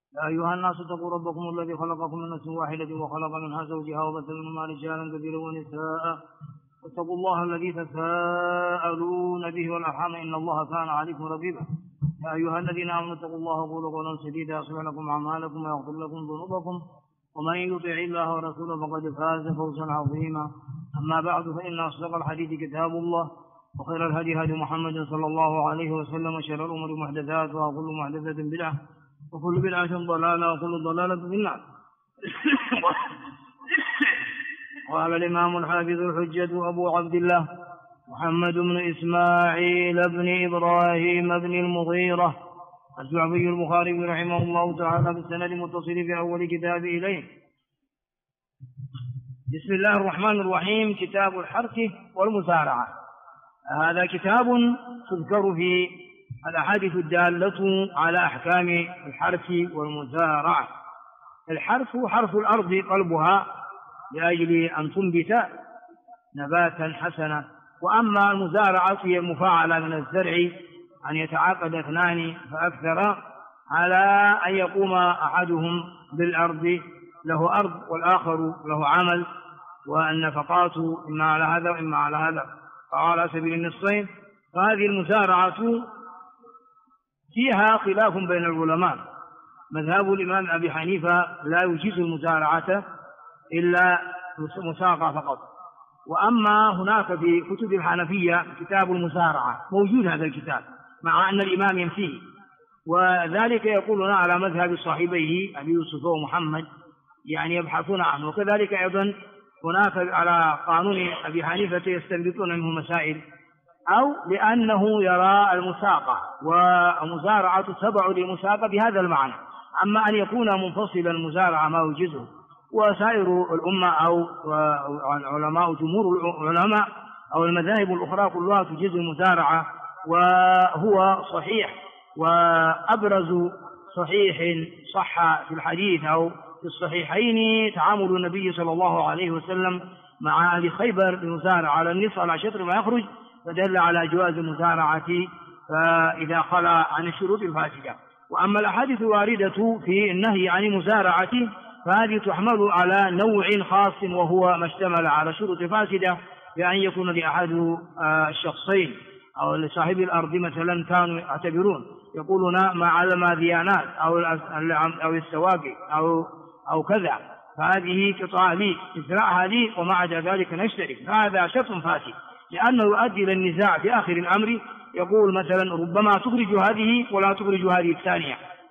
يا أيها الناس اتقوا ربكم الذي خلقكم من نفس واحدة وخلق منها زوجها وبث منهما رجالا كثيرا ونساء، واتقوا الله الذي تساءلون به والأرحام إن الله كان عليكم رقيبا. يا أيها الذين آمنوا اتقوا الله وقولوا قولا سديدا يصلح لكم أعمالكم ويغفر لكم ذنوبكم، ومن يطع الله ورسوله فقد فاز فوزا عظيما. أما بعد، فإن أصدق الحديث كتاب الله، وخير الهدي هدي محمد صلى الله عليه وسلم، وشر الأمور محدثاتها، وكل محدثة بدعة، وكل بدعة ضلالة، وكل ضلالة في النار. قال الإمام الحافظ الحجة أبو عبد الله محمد بن إسماعيل بن إبراهيم بن المغيرة الجعفي البخاري رحمه الله تعالى بالسند المتصل في أول كتاب إليه. بسم الله الرحمن الرحيم. كتاب الحرث والمزارعة. هذا كتاب تذكر في الأحاديث الدالة على أحكام الحرث والمزارعة. الحرث حرث الأرض قلبها لأجل أن تنبت نباتا حسنا، وأما المزارعة هي المفاعلة من الزرع، أن يتعاقد اثنان فأكثر على أن يقوم أحدهم بالأرض، له أرض والآخر له عمل، والنفقات إما على هذا وإما على هذا، على سبيل النصفين. فهذه المزارعة فيها خلاف بين العلماء. مذهب الإمام أبي حنيفة لا يجيز المزارعة إلا مساقة فقط. وأما هناك في كتب الحنفية كتاب المزارعة موجود هذا الكتاب، مع أن الإمام ينفيه، وذلك يقولون على مذهب صاحبيه أبي يوسف ومحمد، يعني يبحثون عنه. وكذلك أيضا هناك على قانون أبي حنيفة يستنبطون منه مسائل، أو لأنه يرى المساقة والمزارعة تبع للمساقة بهذا المعنى. أما أن يكون منفصلا المزارعة ما يجزه، وسائر الأمة أو علماء جمهور العلماء أو المذاهب الأخرى كلها تجيز المزارعة، وهو صحيح. وأبرز صحيح صح في الحديث أو في الصحيحين تعامل النبي صلى الله عليه وسلم مع أهل خيبر بمزارعة على النصف على شطر ما يخرج، فدل على جواز المزارعة فإذا خلا عن الشروط الفاسدة. وأما الأحاديث الواردة في النهي عن المزارعة فهذه تحمل على نوع خاص، وهو ما اشتمل على شروط فاسدة، بأن يكون لأحد الشخصين أو لصاحب الأرض مثلا كانوا يعتبرون يقولون ما علم ديانات أو السواقي أو كذا، فهذه قطعة لي ازرعها لي ومع ذلك نشترك، هذا شرط فاسد، لأنه يؤدي إلى النزاع في آخر الأمر. يقول مثلا ربما تخرج هذه ولا تخرج هذه الثانية،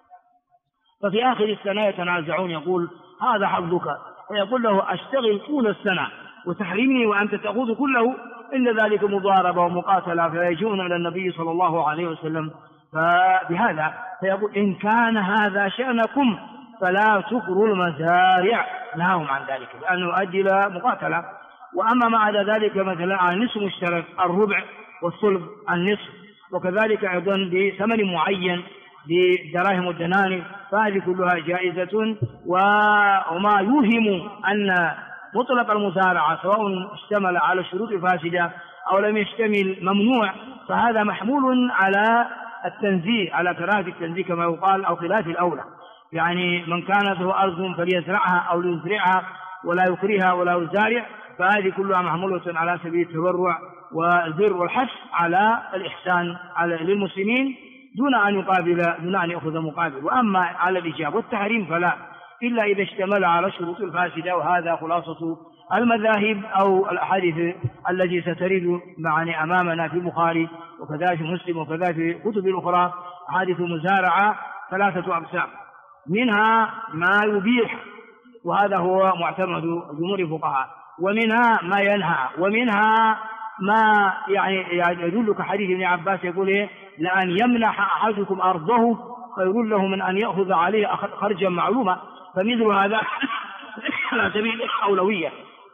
ففي آخر السنة يتنازعون، يقول هذا حظك، ويقول له أشتغل طول السنة وتحرمني وأنت تأخذ كله، إن ذلك مضاربة ومقاتلة. فيجون إلى النبي صلى الله عليه وسلم فبهذا فيقول إن كان هذا شأنكم فلا تكروا المزارع، نهاهم عن ذلك لأنه يؤدي إلى مقاتلة. وأما مع ذلك مثلا عن نصف مشترك، الربع والثلث النصف، وكذلك أيضا بثمن معين بدراهم والدنانير، فهذه كلها جائزة. وما يوهم أن مطلق المزارعة سواء اشتمل على الشروط الفاسدة أو لم يشتمل ممنوع، فهذا محمول على التنزيه، على كراهة التنزيه كما يقال، أو خلاف الأولى. يعني من كانت له أرض فليزرعها أو ليزرعها ولا يكرهها ولا يزارع، فهذه كلها محمولة على سبيل التبرع والبر والحث على الإحسان للمسلمين دون أن يأخذ مقابل. وأما على الإيجاب والتحريم فلا، إلا إذا اشتمل على الشروط الفاسدة. وهذا خلاصة المذاهب أو الأحاديث التي سترد معنا أمامنا في البخاري وكذلك مسلم وكذلك في كتب الأخرى. أحاديث المزارعة ثلاثة أقسام، منها ما يبيح وهذا هو معتمد جمهور الفقهاء، ومنها ما ينهى، ومنها ما يعني يدل كحديث ابن عباس يقول لأن يمنح أحدكم أرضه خير له من أن يأخذ عليه خرجا معلومة. فمثل هذا على سبيل الأولوية.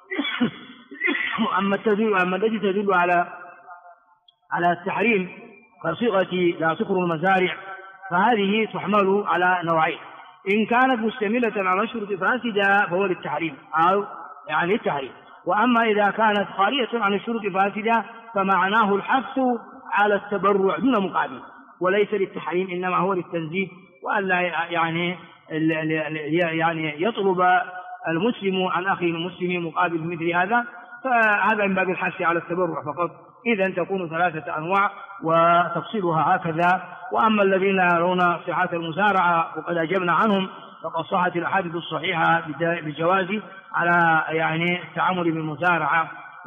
أما التي تدل على التحريم كصيغة لا تكروا المزارع، فهذه تحمل على نوعين: إن كانت مشتملة على شروط فاسدة فهو للتحريم أو يعني التحريم، وأما إذا كانت خالية عن الشروط الفاسدة فمعناه الحث على التبرع دون مقابل، وليس للتحريم، إنما هو للتنزيه، وألا يعني يعني يطلب المسلم عن أخيه المسلم مقابل مثل هذا، فهذا من باب الحث على التبرع فقط. إذا تكون 3 أنواع وتفصيلها هكذا. وأما الذين يرون صحة المزارعة وقد أجبنا عنهم، فقد صحت الأحاديث الصحيحة بجواز على يعني التعامل بالمزارعة.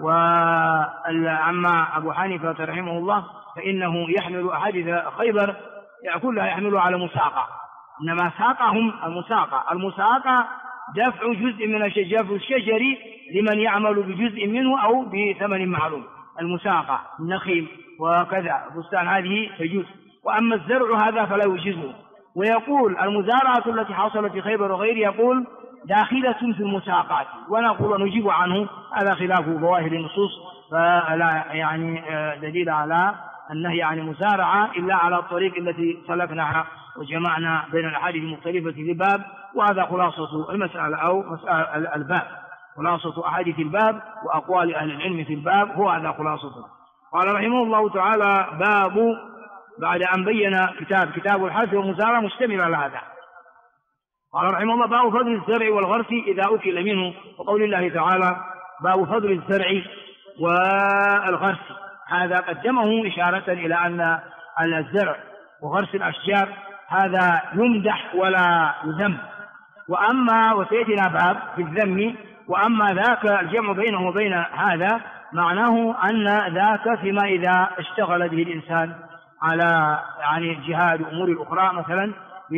وأما أبو حنيفة رحمه الله فإنه يحمل أحاديث خيبر كلها يحمل على مساقة، إنما ساقهم المساقة دفع جزء من الشجر لمن يعمل بجزء منه أو بثمن معلوم. المساقة النخيل وكذا بستان هذه تجوز، وأما الزرع هذا فلا يجوزه. ويقول المزارعة التي حصلت في خيبر وغيره يقول داخلة في المساقات، ونقول نجيب عنه هذا خلاف ظواهر النصوص، فلا يعني دليل على النهي عن المزارعة إلا على الطريق التي سلكناها وجمعنا بين الأحاديث المختلفة في الباب. وهذا خلاصة المسألة أو مسألة الباب، خلاصة أحاديث الباب وأقوال أهل العلم في الباب، هو هذا خلاصته. قال رحمه الله تعالى باب، بعد أن بين كتاب الحرث والمزارعة مشتمل على هذا، قال رحمه الله باب فضل الزرع والغرس إذا أكل منه، وقول الله تعالى باب فضل الزرع والغرس. هذا قدمه إشارة إلى أن الزرع وغرس الأشجار هذا يمدح ولا يذم، وأما وسيأتينا باب في الذم، وأما ذاك الجمع بينه وبين هذا معناه أن ذاك فيما إذا اشتغل به الإنسان على يعني جهاد أمور الأخرى مثلا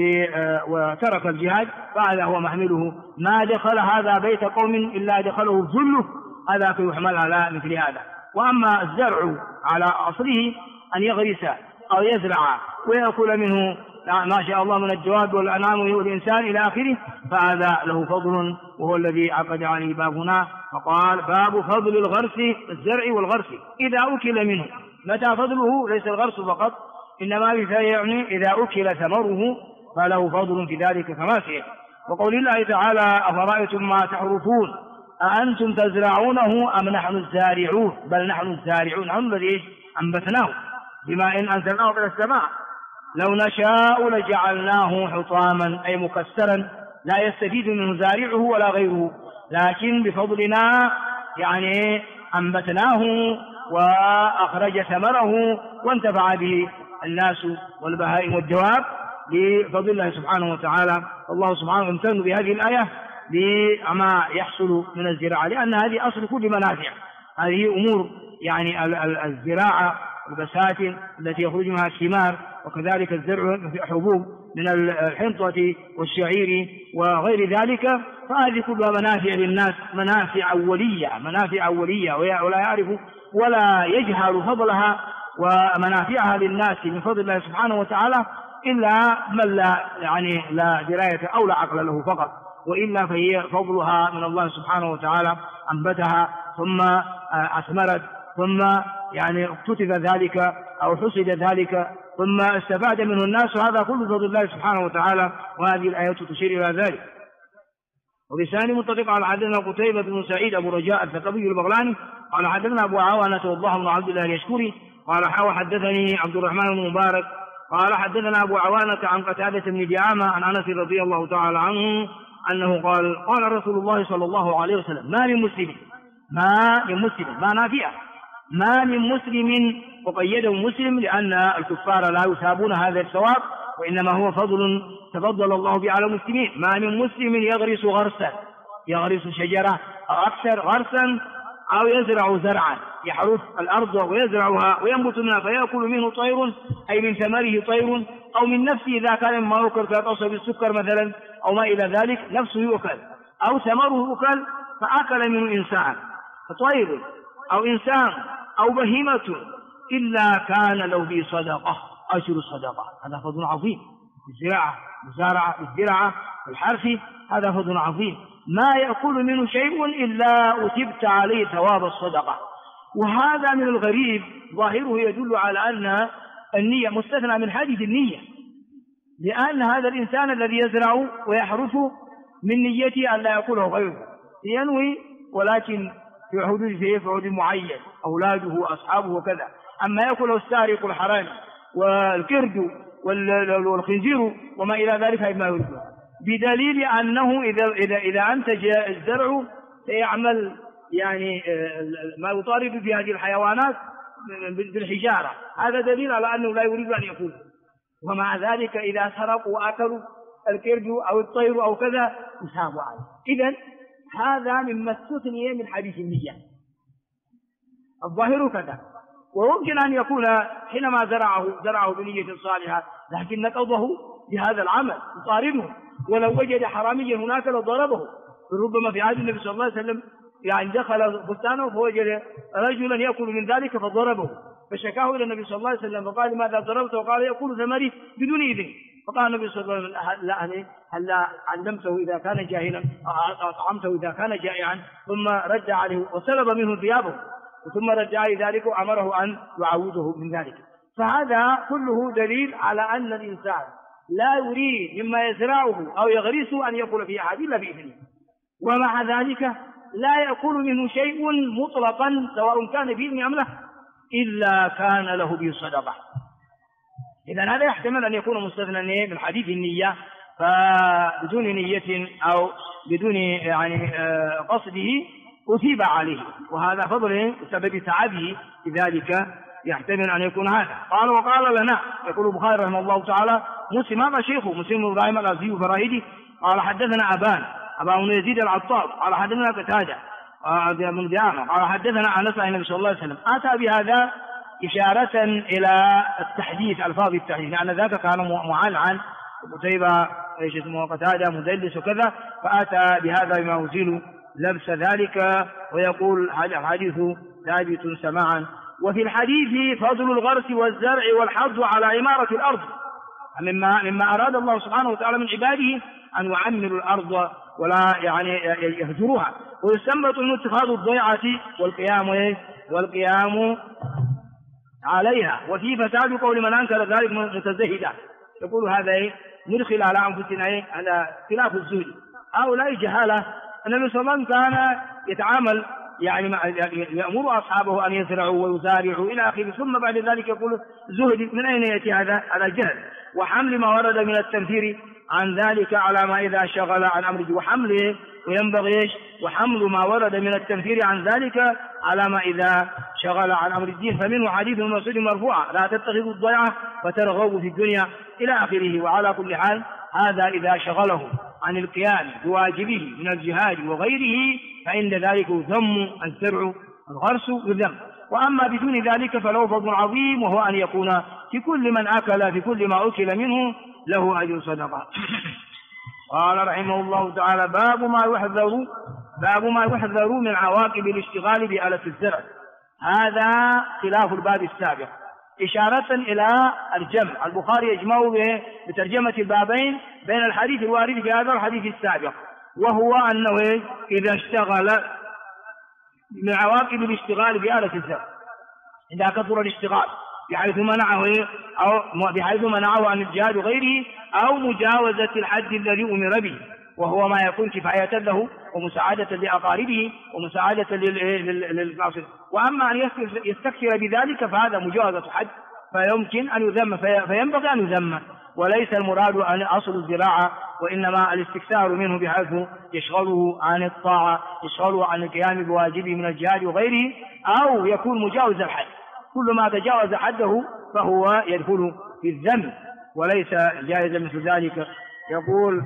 وترك الجهاد، فهذا هو محمله. ما دخل هذا بيت قوم إلا دخله ذله، هذا يحمل على مثل هذا. وأما الزرع على أصله أن يغرس أو يزرع ويأكل منه ما شاء الله من الجواد والأنعام والإنسان إلى آخره، فهذا له فضل، وهو الذي عقد عليه بابنا. فقال باب فضل الزرع والغرس إذا أكل منه. متى فضله؟ ليس الغرس فقط، إنما يعني إذا أكل ثمره فله فضل في ذلك كما سيأتي. وقول الله تعالى أفرأيتم ما تحرثون أأنتم تزرعونه أم نحن الزارعون؟ بل نحن الزارعون، نحن الذي أنبتناه بما إن أنزلناه من السماء. لو نشاء لجعلناه حطاما أي مكسرا لا يستفيد منه زارعه ولا غيره، لكن بفضلنا يعني أنبتناه وأخرج ثمره وانتفع به الناس والبهائم والدواب بفضل الله سبحانه وتعالى. الله سبحانه امتن بهذه الآية بما يحصل من الزراعة، لأن هذه أصل كل منافع. هذه أمور يعني الزراعة البساتين التي يخرج منها الثمار، وكذلك الزرع حبوب من الحنطة والشعير وغير ذلك، فهذه كلها منافع للناس، منافع أولية ولا يعرف ولا يجهل فضلها ومنافعها للناس من فضل الله سبحانه وتعالى إلا من لا دراية أو لا عقل له فقط، وإلا فهي فضلها من الله سبحانه وتعالى. أنبتها ثم أثمرت ثم يعني اكتتب ذلك أو حصد ذلك ثم استفاد منه الناس، وهذا كله بفضل الله سبحانه وتعالى، وهذه الآيات تشير إلى ذلك. وبسان متفق على حدثنا قتيبة بن سعيد أبو رجاء الثقفي البغلاني قال حدثنا أبو عوانة والله بن عبد الله اليشكري قال حدثني عبد الرحمن بن مبارك قال حدثنا أبو عوانة عن قتادة بن دعامة عن أنس رضي الله تعالى عنه أنه قال رسول الله صلى الله عليه وسلم ما من مسلم ما نافئة ما من مسلم، وقيده مسلم لأن الكفار لا يثابون هذا الثواب، وإنما هو فضل تفضل الله به على المسلمين. ما من مسلم يغرس شجرة أو أكثر غرسا أو يزرع زرعا يحرث الأرض ويزرعها وينبت منها فيأكل منه طير، أي من ثمره طير، أو من نفسه إذا كان مما يؤكل كتصل بالسكر مثلا أو ما إلى ذلك، نفسه يؤكل أو ثمره يؤكل فأكل منه إنسان فطير أو إنسان أو بهيمة إلا كان له به صدقة أجر الصدقة. هذا فضل عظيم. الزراعة الحرث هذا فضل عظيم. ما يأكل منه شيء إلا أتبت عليه ثواب الصدقة. وهذا من الغريب ظاهره يدل على أن النية مستثنى من حديث النية، لأن هذا الإنسان الذي يزرع ويحرث من نيته أن لا يأكله غيره ينوي، ولكن في حدود معين أولاده أصحابه وكذا. أما يأكله السارق الحرامي والكرد والخنزير وما إلى ذلك ما يريد، بدليل أنه إذا أنتج الزرع سيعمل يعني ما يطارد في هذه الحيوانات بالحجارة. هذا دليل على أنه لا يريد أن يأكل. ومع ذلك إذا سرقوا وأكلوا الكرد أو الطير أو كذا يثابوا عليه. إذن هذا مما استثني من حديث النية، الظاهر كذا. ويمكن أن يكون حينما زرعه بنية صالحة، لكن نقضه بهذا العمل يطارده، ولو وجد حراميا هناك لضربه. ربما في عهد النبي صلى الله عليه وسلم يعني دخل بستانه فوجد رجلا يأكل من ذلك فضربه، فشكاه إلى النبي صلى الله عليه وسلم فقال لماذا ضربته؟ وقال يأكل ثمري بدون إذن. فقال النبي صلى الله عليه وسلم هل علمته إذا كان جاهلا، أطعمته إذا كان جائعا؟ ثم رد عليه وسلب منه ثيابه، ثم رجع ذلك وأمره أن يعوده من ذلك. فهذا كله دليل على أن الإنسان لا يريد مما يزرعه أو يغرسه أن يأكل فيه أحد إلا بإذنه، ومع ذلك لا يأكل منه شيء مطلقا سواء كان بإذن أم لا إلا كان له به صدقة. إذن هذا يحتمل أن يكون مستثنى من حديث النية، فبدون نية أو بدون يعني قصده أثيب عليه، وهذا فضل بسبب تعبه لذلك يحتمل أن يكون هذا. قال وقال لنا، يقول البخاري رحمه الله تعالى مسلم، هذا شيخه مسلم بن إبراهيم الأزدي الفراهيدي قال حدثنا أبا بن يزيد العطار قال حدثنا قتادة بن دعامة قال حدثنا أنس عن النبي صلى الله عليه وسلم. أتى بهذا إشارة إلى التحديث، ألفاظ التحديث، لأن ذاك كان معان عن قتيبة ايش اسمه قتادة مدلس وكذا، فأتى بهذا بما يزيل لبس ذلك، ويقول الحديث ثابت سماعا. وفي الحديث فضل الغرس والزرع والحظ على عمارة الأرض، مما أراد الله سبحانه وتعالى من عباده أن يعمروا الأرض ولا يعني يهجروها. ويستنبط من اتخاذ الضيعة والقيام عليها. وفي فساد قول من أنكر ذلك متزهدا، يقول هذا ندخل على أنفسنا على اختلاف الزهد. هؤلاء جهالة. النبي صلى الله عليه وسلم كان يتعامل يعني يأمر أصحابه أن يزرعوا ويزارعوا إلى آخره، ثم بعد ذلك يقول زهد. من أين يأتي هذا؟ على جهل. وحمل ما ورد من التنفير عن ذلك على ما إذا شغل عن أمره، وحمله وينبغي وحمل ما ورد من التنفير عن ذلك على ما إذا شغل عن أمر الدين. فمنه حديث المسعود مرفوعا لا تتخذوا الضيعة فترغبوا في الدنيا إلى آخره. وعلى كل حال هذا إذا شغله عن القيام بواجبه من الجهاد وغيره فإن ذلك يذم الزرع الغرس يذم. وأما بدون ذلك فله فضل عظيم، وهو أن يكون في كل من أكل في كل ما أكل منه له أجر صدقة. قال رحمه الله تعالى باب ما يحذر من عواقب الاشتغال بآلة الزرع. هذا خلاف الباب السابق، إشارة إلى الجمع. البخاري يجمع بترجمة البابين بين الحديث الوارد في هذا والحديث السابق، وهو أنه إذا اشتغل من عواقب الاشتغال بآلة الزرع، إذا كثر الاشتغال بحيث منعه عن الجهاد وغيره، أو مجاوزة الحد الذي أمر به، وهو ما يكون كفاية له ومساعدة لأقاربه ومساعدة للناصر. وأما أن يستكثر بذلك فهذا مجاوزة حد، فيمكن أن يذم، فينبغي أن يذم، وليس المراد أن أصل الزراعة، وإنما الاستكثار منه بحيث يشغله عن الطاعة، يشغله عن القيام بواجبه من الجهاد وغيره، أو يكون مجاوز الحد. كل ما تجاوز حده فهو يدخل في الذم وليس جائزا مثل ذلك. يقول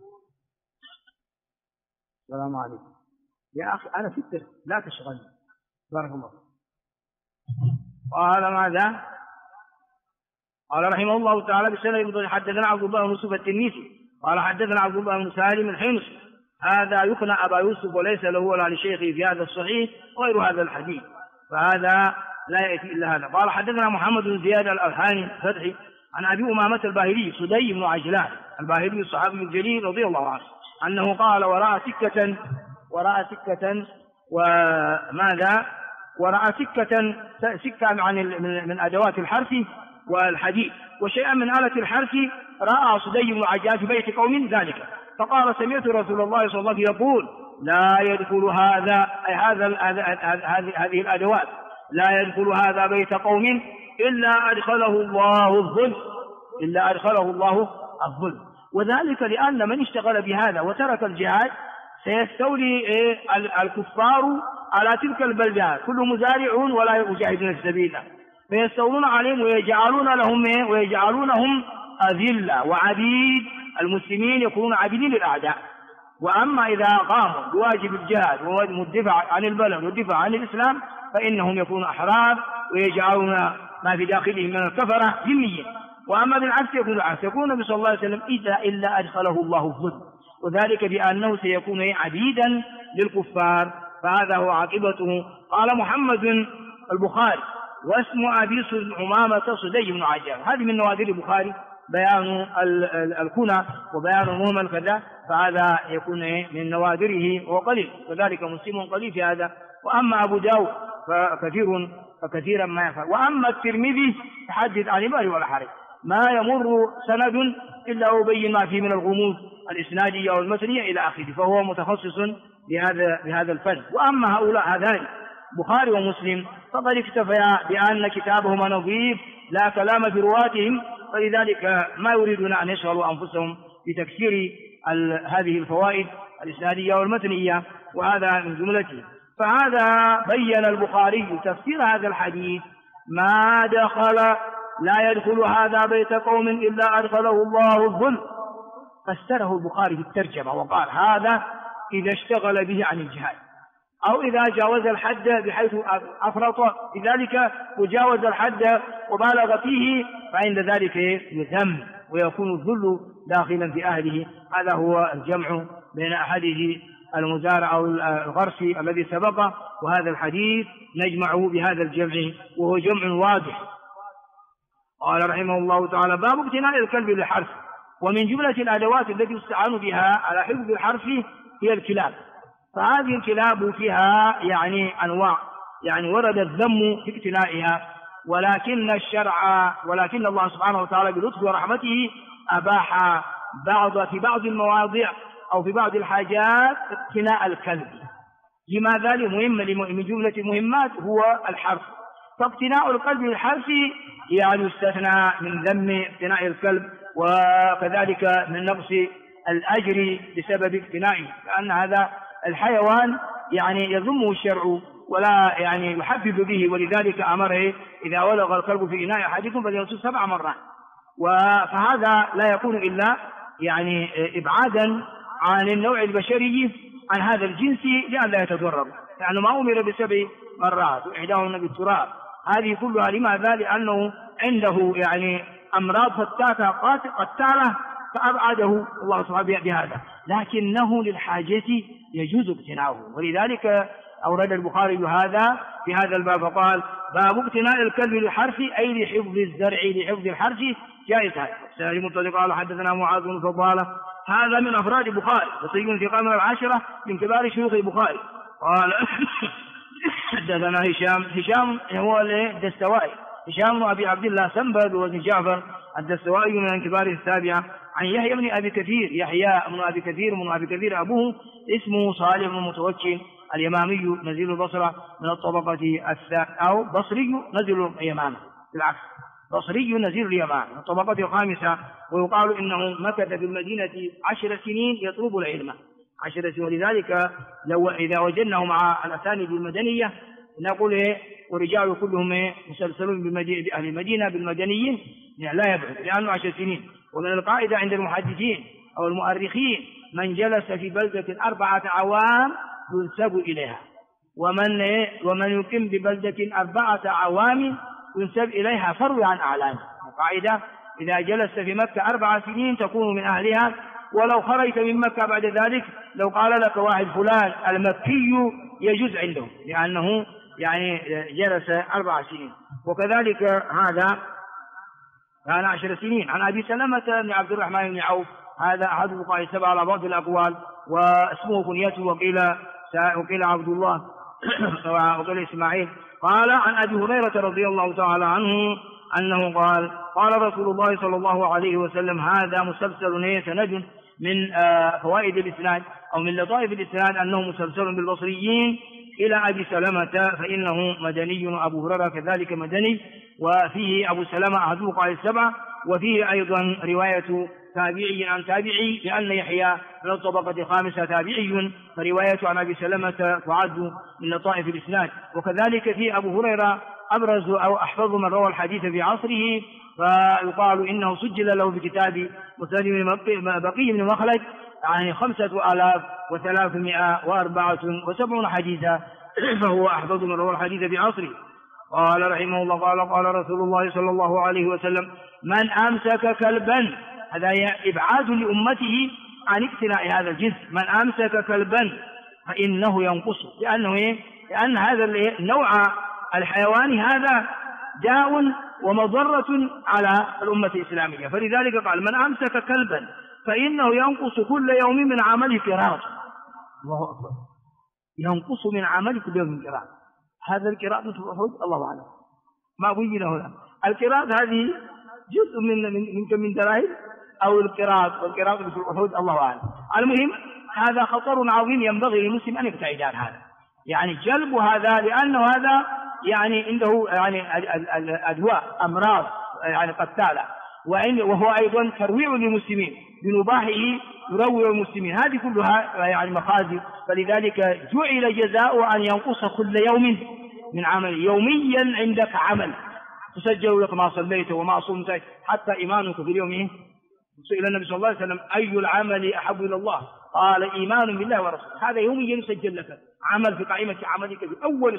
السلام عليكم يا أخي أنا في الترك لا تشغلني بارك الله. قال ماذا؟ قال رحمه الله تعالى بسنة حدثنا عبد الله بن يوسف التنيسي قال حدثنا عبد الله بن سالم الحمصي هذا يقنع أبا يوسف وليس له ولا لشيخه في هذا الصحيح غير هذا الحديث، فهذا لا يأتي إلا هذا. قال حدثنا محمد بن زياد الألحاني فتحي عن أبي أمامة الباهلي سدي بن عجلان الباهلي الصحابي الجليل رضي الله عنه أنه قال ورأى سكة وماذا؟ ورأى سكة من أدوات الحرث والحديد وشيئا من آلة الحرث. رأى سدي بن عجلان في بيت قوم ذلك، فقال سمعت رسول الله صلى الله عليه وسلم يقول لا يدخل هذه الأدوات لا يدخل هذا بيت قوم إلا أدخله الله الظلم. وذلك لأن من اشتغل بهذا وترك الجهاد سيستولي الكفار على تلك البلدان، كل مزارعون ولا يجاهدون في سبيل الله، فيستولون عليهم ويجعلونهم أذلة وعبيد، المسلمين يكونون عبيدين للأعداء. وأما إذا قاموا بواجب الجهاد والدفاع عن البلد والدفاع عن الإسلام فإنهم يكونون أحرار ويجعلون ما في داخلهم من الكفرة ذميا. وأما بالعكس يكون العكس، يكون النبي صلى الله عليه وسلم إلا أدخله الله الظلم، وذلك بأنه سيكون عبيدا للكفار، فهذا هو عاقبته. قال محمد البخاري واسم أبي عمامة صدي بن عجاب. هذه من نوادر البخاري بيان الكنى وبيان المهمل كذا، فهذا يكون من نوادره وقليل، وذلك مسلم قليل في هذا. وأما أبو داود فكثيرا ما يفعل. وأما الترمذي يحدث عن البر ولا حرج، ما يمر سند إلا يبين ما فيه من الغموض الإسنادية والمتنية إلى آخره، فهو متخصص بهذا الفن. وأما هؤلاء هذان بخاري ومسلم فقد اكتفيا بأن كتابهما نظيف لا كلام في رواتهم، فلذلك ما يريدون أن يشغلوا أنفسهم بتكسير هذه الفوائد الإسنادية والمتنية، وهذا من جملته. فهذا بين البخاري تفسير هذا الحديث: ما دخل لا يدخل هذا بيت قوم إلا أدخله الله الظلم. فسره البخاري في الترجمة وقال: هذا إذا اشتغل به عن الجهاد، أو إذا جاوز الحد بحيث أفرط في ذلك وجاوز الحد وبالغ فيه، فعند ذلك يذم ويكون الذل داخلا في أهله. هذا هو الجمع بين أحاديث المزارع أو الغرس الذي سبق، وهذا الحديث نجمعه بهذا الجمع وهو جمع واضح. قال رحمه الله تعالى: باب اقتناء الكلب للحرث. ومن جملة الأدوات التي يستعان بها على حفظ الحرث هي الكلاب، فهذه الكلاب فيها أنواع، ورد الذم في اقتنائها، ولكن الله سبحانه وتعالى بلطفه ورحمته أباح في بعض المواضع أو في بعض الحاجات اقتناء الكلب. لماذا؟ من جملة المهمات هو الحرث. فاقتناء الكلب للحرث يستثنى من ذم اقتناء الكلب، وكذلك من نقص الأجر بسبب اقتنائه، لأن هذا الحيوان يذمه الشرع ولا يحبب به، ولذلك أمره: إذا ولغ الكلب في إناء أحدكم فليغسل 7 مرات. فهذا لا يكون إلا إبعادا عن النوع البشري عن هذا الجنس لئلا يتضرر، ما أمر ب7 مرات وإحداهن بالتراب. هذه كلها لماذا؟ لأنه عنده أمراض فتاكة قتالة، فأبعده الله سبحانه بهذا، لكنه للحاجة يجوز اقتناؤه، ولذلك أورد البخاري هذا في هذا الباب فقال: باب اقتناء الكلب للحرث، أي لحفظ الزرع، لحفظ الحرث جائز. هذا سالم متصدق قال: حدثنا معاذ بن فضالة، هذا من أفراد البخاري، وصي في قائمة 10 من كبار شيوخ البخاري. قال: حدثنا هشام هو الدستوائي، هشام بن أبي عبد الله سنبل وابن جعفر الدستوائي من كبار السابعة، عن يحيى بن أبي كثير، يحيى بن أبي كثير أبوه اسمه صالح بن متوكل اليمامي نزيل البصرة من الطبقة أو بصري نزيل اليمامة، بالعكس بصري نزيل اليمامة من الطبقة الخامسة. ويقال إنه مكث في المدينة 10 سنين يطلب العلم، 10 سنين. ولذلك لو إذا وجدناه مع الأسانيد المدنية نقول ورجال كلهم مسلسلون بأهل المدينة بالمدنيين، لا يبعد، لأنه 10 سنين. ومن القاعدة عند المحدثين أو المؤرخين: من جلس في بلدة 4 أعوام ينسب إليها، ومن يقيم ببلدة 4 أعوام ينسب إليها، فروي عن أعلام. القاعدة: إذا جلست في مكة 4 سنين تكون من أهلها، ولو خرجت من مكة بعد ذلك لو قال لك واحد فلان المكي يجوز عنده، لأنه جلس 4 سنين. وكذلك هذا كان 10 سنين. عن أبي سلمة بن عبد الرحمن بن عوف، هذا أحد الفقهاء السبعة على بعض الأقوال، واسمه كنيته، وقيل عبد الله وقيل إسماعيل. قال: عن أبي هريرة رضي الله تعالى عنه أنه قال: قال رسول الله صلى الله عليه وسلم: هذا مسلسل سند من فوائد الإسناد أو من لطائف الإسناد أنه مسلسل بالبصريين إلى أبي سلمة، فإنه مدني، أبو هريرة كذلك مدني، وفيه أبو سلمة أحد الفقهاء السبعة، وفيه أيضا رواية تابعي عن تابعي، لأن يحيى من الطبقة الخامسة تابعي، فرواية عن أبي سلمة تعد من لطائف الإسناد. وكذلك في أبو هريرة أبرز أو أحفظ من روى الحديث في عصره، فيقال إنه سجل له في كتاب مسلم بقي بن مخلد يعني 5374 حديثا، فهو أحفظ من روى الحديث في عصره. قال رحمه الله قال رسول الله صلى الله عليه وسلم: من أمسك كلبا، هذا إبعاد لأمته عن اقتناء هذا الجنس، من أمسك كلبا فإنه ينقص، لأن هذا النوع الحيواني هذا داء ومضرة على الأمة الإسلامية، فلذلك قال: من أمسك كلبا فإنه ينقص كل يوم من عمله قراط. الله أكبر، ينقص من عمله كل يوم قراط. هذا القراط مثل أحد، الله أعلم ما بين هنا. القراط هذه جزء من دراهم أو القراط، والقراط مثل أحد، الله أعلم. المهم هذا خطر عظيم ينبغي للمسلم أن يبتعد عن هذا، يعني جلب هذا، لأنه هذا يعني عنده يعني أدواء أمراض يعني قتالة، وهو أيضا ترويع للمسلمين بنباحه، يروع المسلمين. هذه كلها يعني مخازي، فلذلك جعل جزاء أن ينقص كل يوم من عمل. يوميا عندك عمل تسجل لك ما صليت وما صمت، حتى إيمانك في اليوم. سئل النبي صلى الله عليه وسلم: أي العمل أحب إلى الله؟ قال: إيمان بالله ورسوله. هذا يوميا يسجل لك عمل في قائمة عملك في أول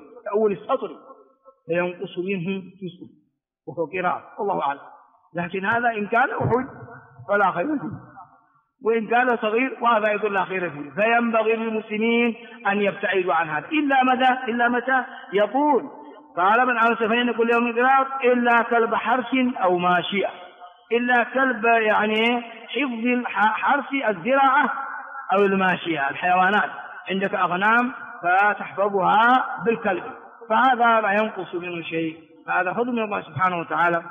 السطر فينقص منه جزء وهو قراءة، الله أعلم. لكن هذا إن كان أحد فلا خير فيه، وإن كان صغير وهذا أيضا لا خير فيه. فينبغي للمسلمين أن يبتعدوا عن هذا. إلا متى يقول: قال: من أمس فإن كل يوم قراءة إلا كلب حرث أو ماشية، إلا كلب يعني حفظ الحرث الزراعة أو الماشية، الحيوانات، عندك أغنام فتحفظها بالكلب، فهذا لا ينقص منه شيء، فهذا فضل من الله سبحانه وتعالى.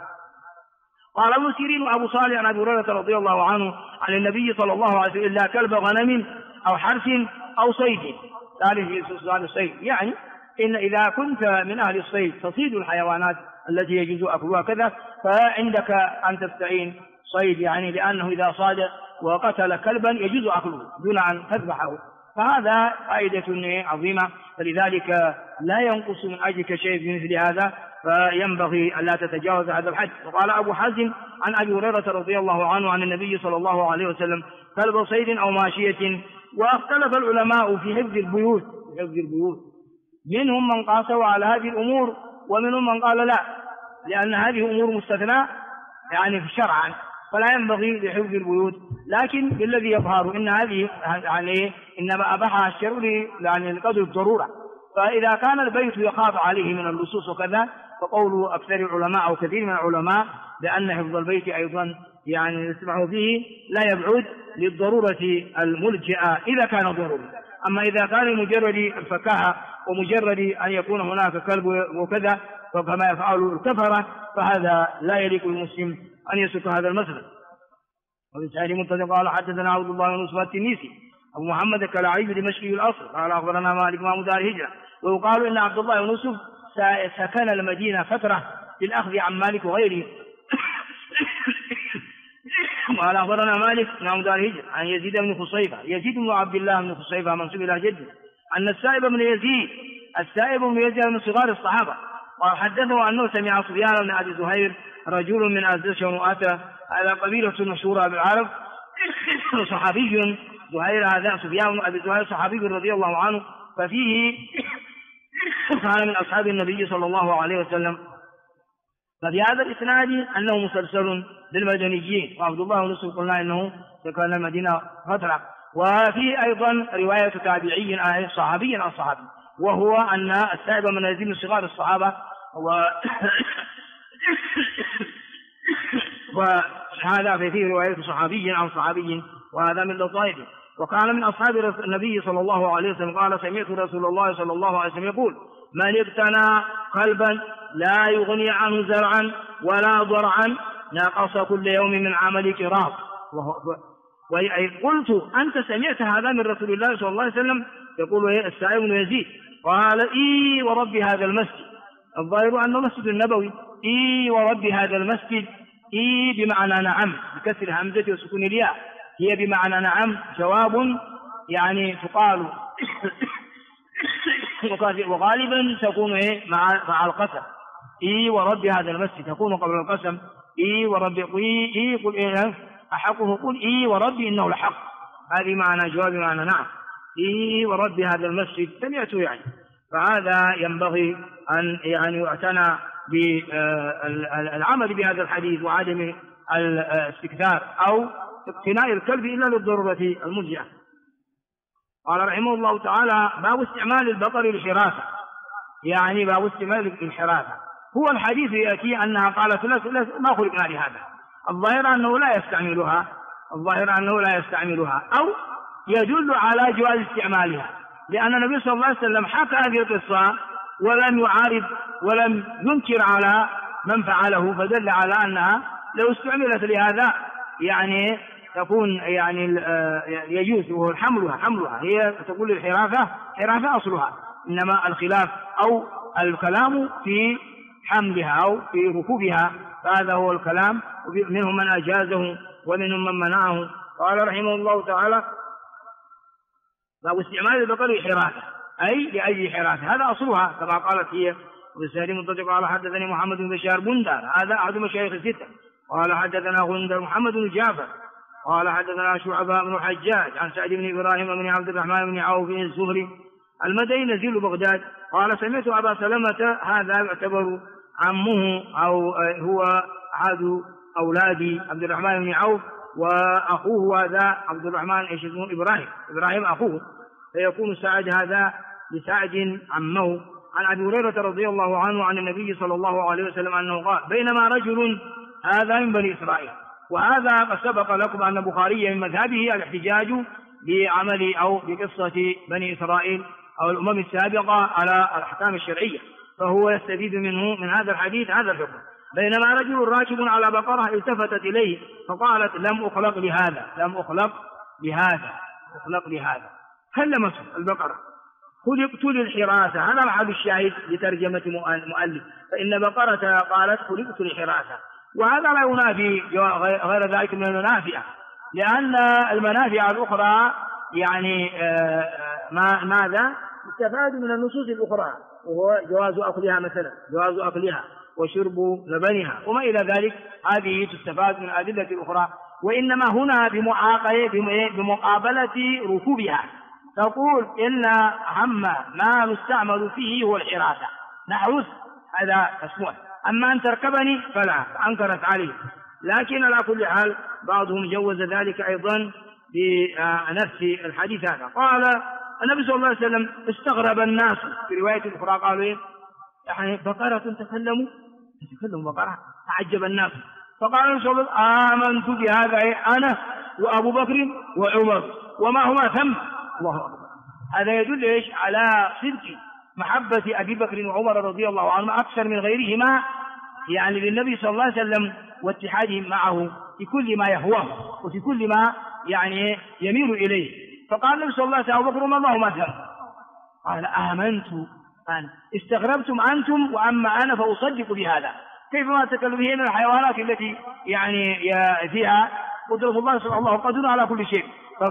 قال ابن سيرين وأبو صالح عن أبي هريرة رضي الله عنه عن النبي صلى الله عليه وسلم: إلا كلب غنم أو حرث أو صيد. ثالث الصيد، يعني إن إذا كنت من أهل الصيد تصيد الحيوانات التي يجوز أكلها كذا، فعندك أن تستعين صيد، يعني لأنه إذا صاد وقتل كلبا يجوز أكله دون أن تذبحه، فهذا فائدة عظيمة. فلذلك لا ينقص من أجلك شيء بمثل هذا، فينبغي أن لا تتجاوز هذا الحد. وقال أبو حازم عن أبي هريرة رضي الله عنه عن النبي صلى الله عليه وسلم: كلب صيد أو ماشية. واختلف العلماء في حفظ البيوت، منهم من قاسوا على هذه الأمور، ومنهم من قال لا، لأن هذه أمور مستثناء يعني في شرعا، فلا ينبغي لحفظ البيوت. لكن بالذي يظهر إن هذه يعني إنما أباحها الشرع يعني لقدر الضرورة، فإذا كان البيت يخاف عليه من اللصوص وكذا، فقول أكثر العلماء أو كثير من العلماء بأن حفظ البيت أيضا يعني يسمع فيه لا يبعد للضرورة الملجئة إذا كان ضروري. أما إذا كان مجرد الفكاهة ومجرد أن يكون هناك كلب وكذا فكما يفعل الكفرة، فهذا لا يليق بالمسلم أن يسلك هذا المسلك. وفي صحيح مسلم قال: حدثنا عبد الله بن يوسف التنيسي أبو محمد الكلاعي دمشقي الأصل قال: أخبرنا مالك إمام دار الهجرة. ويقال إن عبد الله بن يوسف سكن المدينة فترة للأخذ عن مالك وغيره. قال: أخبرنا مالك إمام دار الهجرة عن يزيد بن خصيبة، يزيد بن عبد الله بن خصيبة منسوب إلى جده، أن السائب بن يزيد من صغار الصحابة، قال: حدثه أنه سمع سفيان بن أبي زهير رجل من أزدش ونؤاتة على قبيلة مشهورة بالعرب، صحابي زهير، هذا سفيان بن أبي زهير صحابي رضي الله عنه، ففيه كان من أصحاب النبي صلى الله عليه وسلم. ففي هذا الإسناد أنه مسلسل بالمدنيين، وعبد الله بن يوسف قلنا إنه سكن المدينة فترة. وفي أيضا رواية تابعي صحابي عن صحابي، وهو أن السائب من يزيد من صغار الصحابة، وهذا فيه رواية صحابي عن صحابي، وهذا من لطائفه. وكان من أصحاب النبي صلى الله عليه وسلم قال: سمعت رسول الله صلى الله عليه وسلم يقول: من اقتنى قلبا لا يغني عنه زرعا ولا ضرعا نقص كل يوم من عمل قراط. قلت: أنت سمعت هذا من رسول الله صلى الله عليه وسلم؟ يقول السائب بن يزيد: قال: إي ورب هذا المسجد، الظاهر أنه مسجد النبوي، إي ورب هذا المسجد إي بمعنى نعم بكسر همزة وسكون الياء، هي بمعنى نعم جواب يعني تقال وغالبا تكون مع القسم. إي ورب هذا المسجد تكون قبل القسم. إي ورب قل إيه أحقه قل إي ورب إنه لحق، هذه معنى جواب معنى نعم. إي ورب هذا المسجد سمعته يعني. فهذا ينبغي أن يعني يعتنى بالعمل بهذا الحديث وعدم الاستكثار أو اقتناء الكلب إلا للضرورة الملجأة. قال رحمه الله تعالى: باب استعمال البقر للحراسة، يعني باب استعمال الحراسة. هو الحديث يأتي أنها قالت ما خلقنا لهذا، الظاهر أنه لا يستعملها أو يدل على جواز استعمالها، لأن النبي صلى الله عليه وسلم حكى هذه القصة ولم يعارض ولم ينكر على من فعله، فدل على أنها لو استعملت لهذا يعني تكون يعني يجوز، وهو حملها هي تقول الحراسة أصلها، إنما الخلاف أو الكلام في حملها أو في ركوبها، فهذا هو الكلام، منهم من أجازه ومنهم من منعه. قال رحمه الله تعالى: باب استعمال البقر حراسة، أي لأجل حراسة، هذا أصلها كما قالت هي. وبالسهل منطق قال: حدثني محمد بن بشار بندر، هذا أحد مشايخ الستة. قال: حدثنا غندر محمد بن جعفر قال: حدثنا شعبة بن الحجاج عن سعد بن إبراهيم بن عبد الرحمن بن عوف الزهري المدني نزيل بغداد قال: سمعت أبا سلمة، هذا يعتبر عمه أو هو أحد أولاد عبد الرحمن بن عوف، وأخوه هذا عبد الرحمن اسمه إبراهيم أخوه، فيكون سعد هذا لسعد عمه. عن أبي هريرة رضي الله عنه عن النبي صلى الله عليه وسلم أنه قال: بينما رجل، هذا من بني إسرائيل، وهذا قد سبق لكم أن البخاري من مذهبه الاحتجاج بعمل أو بقصة بني إسرائيل أو الأمم السابقة على الأحكام الشرعية، فهو يستفيد منه من هذا الحديث هذا الحكم. بينما رجل راكب على بقرة التفتت إليه فقالت: لم أخلق لهذا. كلمته البقرة: خلقت للحراسة. هذا محل الشاهد لترجمة مؤلف، فإن بقرة قالت: خلقت للحراسة، وهذا لا ينافي غير ذلك من المنافع، لأن المنافع الأخرى يعني ماذا يستفاد من النصوص الأخرى، وهو جواز أكلها مثلا، جواز أكلها وشرب لبنها وما إلى ذلك، هذه تستفاد من الأدلة الأخرى. وإنما هنا بمقابلة ركوبها تقول إن أهم ما نستعمل فيه هو الحراسة، نحرس هذا مسموح، أما أن تركبني فلا، أنكرت عليه. لكن على كل حال بعضهم جوز ذلك أيضا بنفس الحديث هذا. قال النبي صلى الله عليه وسلم: استغرب الناس، في رواية أخرى قالوا إيه؟ يعني بقرة تتكلم بقرة، تعجب الناس. فقال النبي صلى الله عليه وسلم: آمنت بهذا أنا وأبو بكر وعمر وما هما ثم. الله أكبر. هذا يدل إيش؟ على صدق محبة أبي بكر وعمر رضي الله عنهما أكثر من غيرهما يعني للنبي صلى الله عليه وسلم، واتحادهم معه في كل ما يهواه وفي كل ما يعني يميل إليه. فقال النبي صلى الله عليه وسلم: أبو بكر وما هما ثم. قال: آمنت أنا. استغربتم أنتم، وأما أنا فأصدق بهذا. كيف ما تكلم به من الحيوانات التي يعني فيها قدرة الله قادر على كل شيء،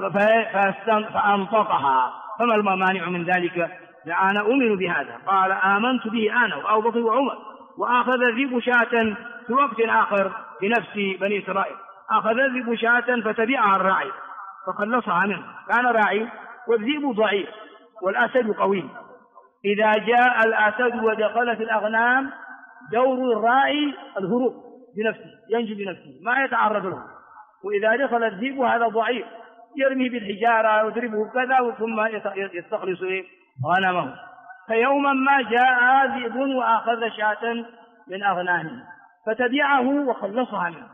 فأنطقها، فما المانع من ذلك؟ أنا أؤمن بهذا. قال: آمنت به أنا وأبو بكر وعمر. وأخذ الذئب شاة في وقت آخر في نفس بني إسرائيل، أخذ الذئب شاة فتبعها الراعي فخلصها منه، كان راعي والذئب ضعيف والأسد قوي. إذا جاء الأسد ودخل في الأغنام دور الراعي الهروب بنفسه، ينجو بنفسه ما يتعرض له. وإذا دخل الذئب هذا ضعيف يرمي بالحجارة ويضربه كذا ثم يستخلص غنمه. فيوما ما جاء ذئب وأخذ شاة من أغنامه فتبعه وخلصها منه،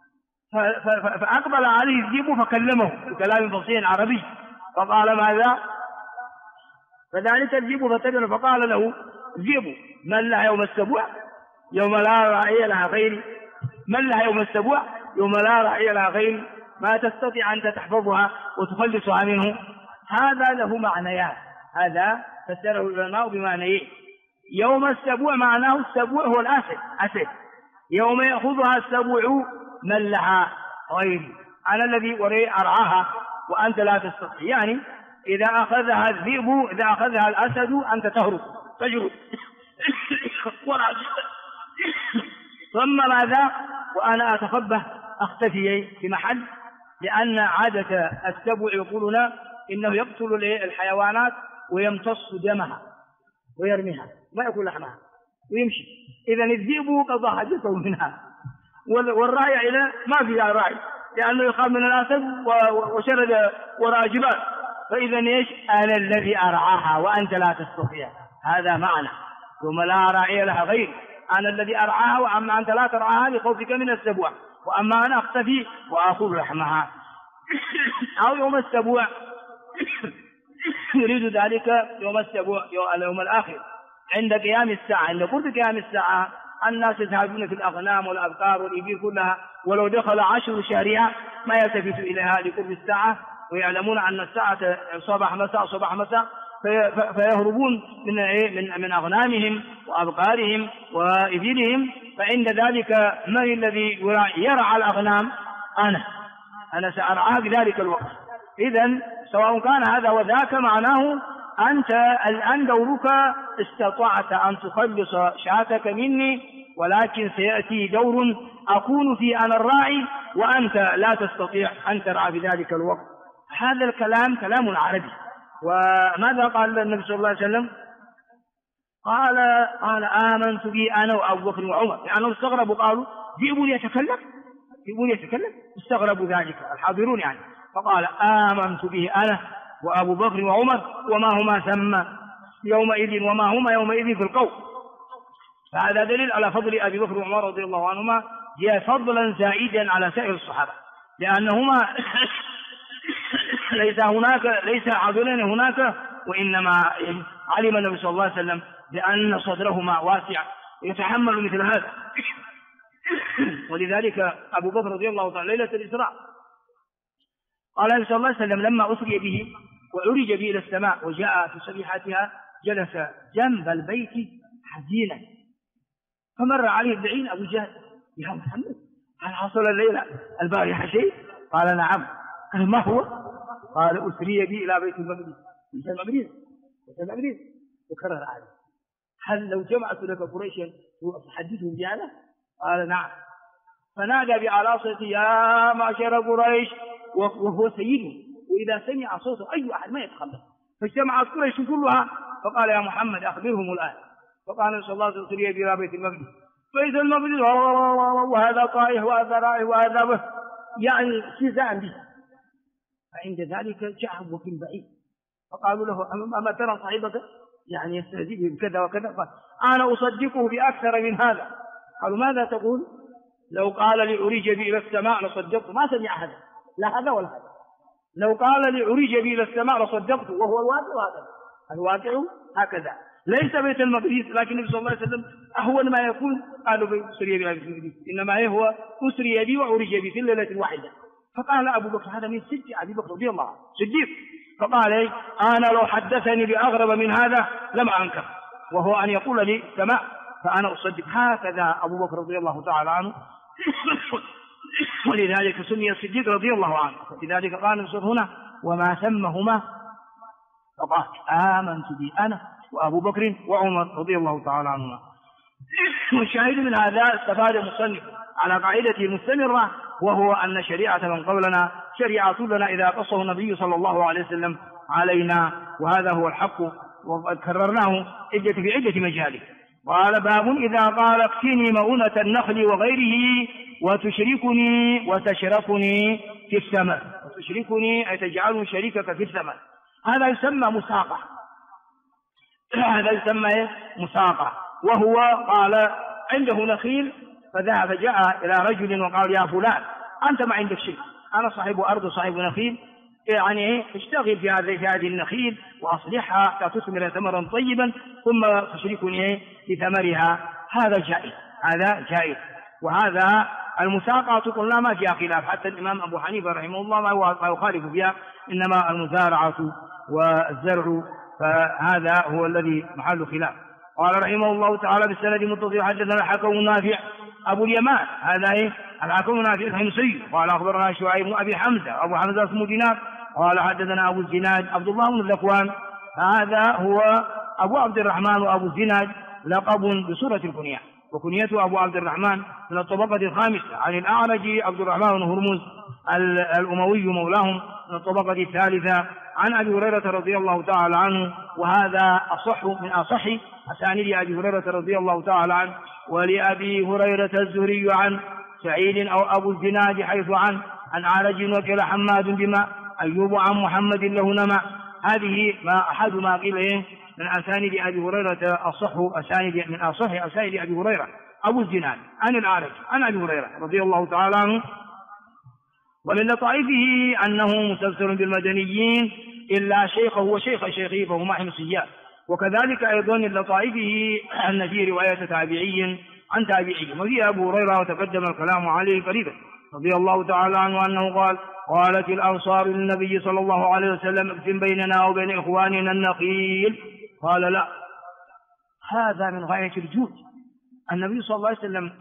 فأقبل عليه الذئب فكلمه بكلام فصيح عربي فقال: ماذا؟ فذلك الذئب فتبعه فقال له الذئب: من لها يوم السبوع يوم لا راعي لها غيري، من لها يوم السبوع يوم لا راعي لها غيري، ما تستطيع أن تحفظها وتخلصها منه. هذا له معنيان، هذا فسره العلماء بمعنيين. يوم السبوع معناه السبوع هو الأسد، يوم يأخذها السبع من لها غيري، أنا الذي أرعاها وأنت لا تستطيع. يعني إذا أخذها الذئب، إذا أخذها الأسد أنت تهرب تجرب ثم ماذا؟ وأنا أتخبى أختفي في محل، لأن عادة السبع يقولون إنه يقتل الحيوانات ويمتص دمها ويرميها ما يأكل لحمها ويمشي. إذا الذئب قضى حاجته منها، والراعي إلى ما فيها راعي لأنه يخاف من الأسد وشرد وراء جبال. فإذا إيش؟ أنا الذي أرعاها وأنت لا تستطيع. هذا معنى ثم لا راعي لها غيري، أنا الذي أرعاها وأما أنت لا ترعاها لخوفك من السبوع، وأما أنا أختفي وأخذ لحمها. أو يوم السبوع يريد ذلك يوم السبوع اليوم الآخر عند قيام الساعة. عند قرب قيام الساعة الناس يذهبون في الأغنام والأبقار والإبل كلها، ولو دخل 10 شارعة ما يلتفت إليها لقرب الساعة، ويعلمون أن الساعة صباح مساء فيهربون من أغنامهم وأبقارهم وإبلهم. فعند ذلك من الذي يرعى الأغنام؟ أنا سأرعاها بذلك الوقت. إذن سواء كان هذا وذاك معناه أنت الآن دورك استطعت أن تخلص شاتك مني، ولكن سيأتي دور أكون فيه أنا الراعي وأنت لا تستطيع أن ترعى بذلك الوقت. هذا الكلام كلام عربي. وماذا قال النبي صلى الله عليه وسلم؟ قال آمنت به أنا وأبو بكر وعمر، لأنهم استغربوا قالوا ذئب يتكلم استغربوا ذلك الحاضرون يعني. فقال آمنت به أنا وأبو بكر وعمر وما هما ثم يومئذ وما هما يومئذ في القوم. فهذا دليل على فضل أبي بكر وعمر رضي الله عنهما جاء فضلا زائدا على سائر الصحابة، لأنهما ليس حاضرين هناك، وإنما علم النبي صلى الله عليه وسلم بأن صدرهما واسع يتحمل مثل هذا. ولذلك أبو بكر رضي الله عنه ليلة الإسراء قال النبي صلى الله عليه وسلم لما أسري به وعرج به إلى السماء وجاء في صبيحتها جلس جنب البيت حزينا، فمر عليه الدعين أبو جهل: يا محمد هل حصل الليلة البارحة شيء؟ قال: نعم. قال: ما هو؟ قال: أسري بي إلى بيت المقدس. وكرر عليه: هل لو جمعت لك قريشا تحدثهم بهذا؟ قال: نعم. فنادى بأعلى صوته: يا معشر قريش، وهو سيدهم، وإذا سمع صوته أي أحد ما يتخلف. فاجتمعت قريش كلها فقال: يا محمد أخبرهم الآن. فقال صلى الله عليه وسلم: أسري بي إلى بيت المقدس. بيت المقدس وهذا طائح وهذا رائح وهذا به، يعني استهزاء به. فعند ذلك جاء أبو بكر بعيد فقالوا له: أما ترى صاحبك يعني يستهزئ بكذا وكذا؟ قال: أنا أصدقه بأكثر من هذا. قالوا: ماذا تقول؟ لو قال لعرج بي إلى السماء لصدقته. ما سمع هذا، لا هذا ولا هذا. لو قال لعرج بي إلى السماء لصدقته، وهو الواقع هذا. الواقع هكذا، ليس بيت المقدس، لكن النبي صلى الله عليه وسلم أهون ما يكون قالوا أسري بي إلى بيت المقدس، إنما هو أسري بي وعرج بي في الليلة الواحدة. فقال أبو بكر: هذا من صدق أبي بكر رضي الله عنه، صديق. فقال: أنا لو حدثني بأغرب من هذا لم أنكر، وهو أن يقول لي سماء فأنا أصدق. هكذا أبو بكر رضي الله تعالى عنه. ولذلك سمي الصديق رضي الله عنه. لذلك قال نصر هنا: وما ثمهما. فقال: آمنت به أنا وأبو بكر وعمر رضي الله تعالى عنهما. والشاهد من هذا استفاد المصنف على قاعدته المستمرة، وهو أن شريعة من قبلنا شريعة لنا إذا قصه النبي صلى الله عليه وسلم علينا، وهذا هو الحق، وقد كررناه في عدة مجال. قال: باب إذا قال اكفني مؤونة النخل وغيره وتشركني وتشركني في الثمن. وتشركني أي تجعلني شريكك في الثمن. هذا يسمى مساقة. مساقة. وهو قال عنده نخيل فذهب فجاء إلى رجل وقال: يا فلان أنت ما عندك شيء، أنا صاحب أرض صاحب نخيل، يعني اشتغل في هذه النخيل وأصلحها حتى تثمر ثمرا طيبا ثم تشركني في ثمرها. هذا جائز. وهذا المساقات قلنا ما فيها خلاف، حتى الإمام أبو حنيفة رحمه الله ما يخالف فيها، إنما المزارعة والزرع فهذا هو الذي محل خلاف. قال رحمه الله تعالى: بالسند متصل حدثنا الحكم النافع أبو اليمان هذا الحكم نافع الحمصي قال أخبرنا شعيب بن أبي حمزة أبو حمزة اسمه دينار قال حدثنا أبو الزناد عبد الله بن ذكوان هذا هو أبو عبد الرحمن وأبو الزناد لقب بصورة الكنية وكنيته أبو عبد الرحمن من الطبقة الخامسة عن الأعرج عبد الرحمن بن هرمز الأموي مولاهم من الطبقة الثالثة عن أبي هريرة رضي الله تعالى عنه وهذا أصح من أصح أسانيد أبي هريرة رضي الله تعالى عنه. ولأبي هريرة الزهري عن سعيد أو أبو الزناد حيث عن أعرج وكل حماد بما أيوب عن محمد له نما. هذه ما أحد ما قيل من أسانيد أبي هريرة أصح أسانيد من أصح أسانيد أبي هريرة أبو الزناد عن الأعرج عن أبي هريرة رضي الله تعالى عنه. ومن لطائفه أنه مستبصر بالمدنيين إلا شيخه وشيخ شيخه فهما حمصيان. وكذلك أيضا من لطائفه أن في رواية تابعي عن تابعي وفي أبو هريرة وتقدم الكلام عليه قريبا رضي الله تعالى عنه أنه قال قالت الأنصار للنبي صلى الله عليه وسلم اقسم بيننا وبين إخواننا النخيل قال لا. هذا من غاية الجود. النبي صلى الله عليه وسلم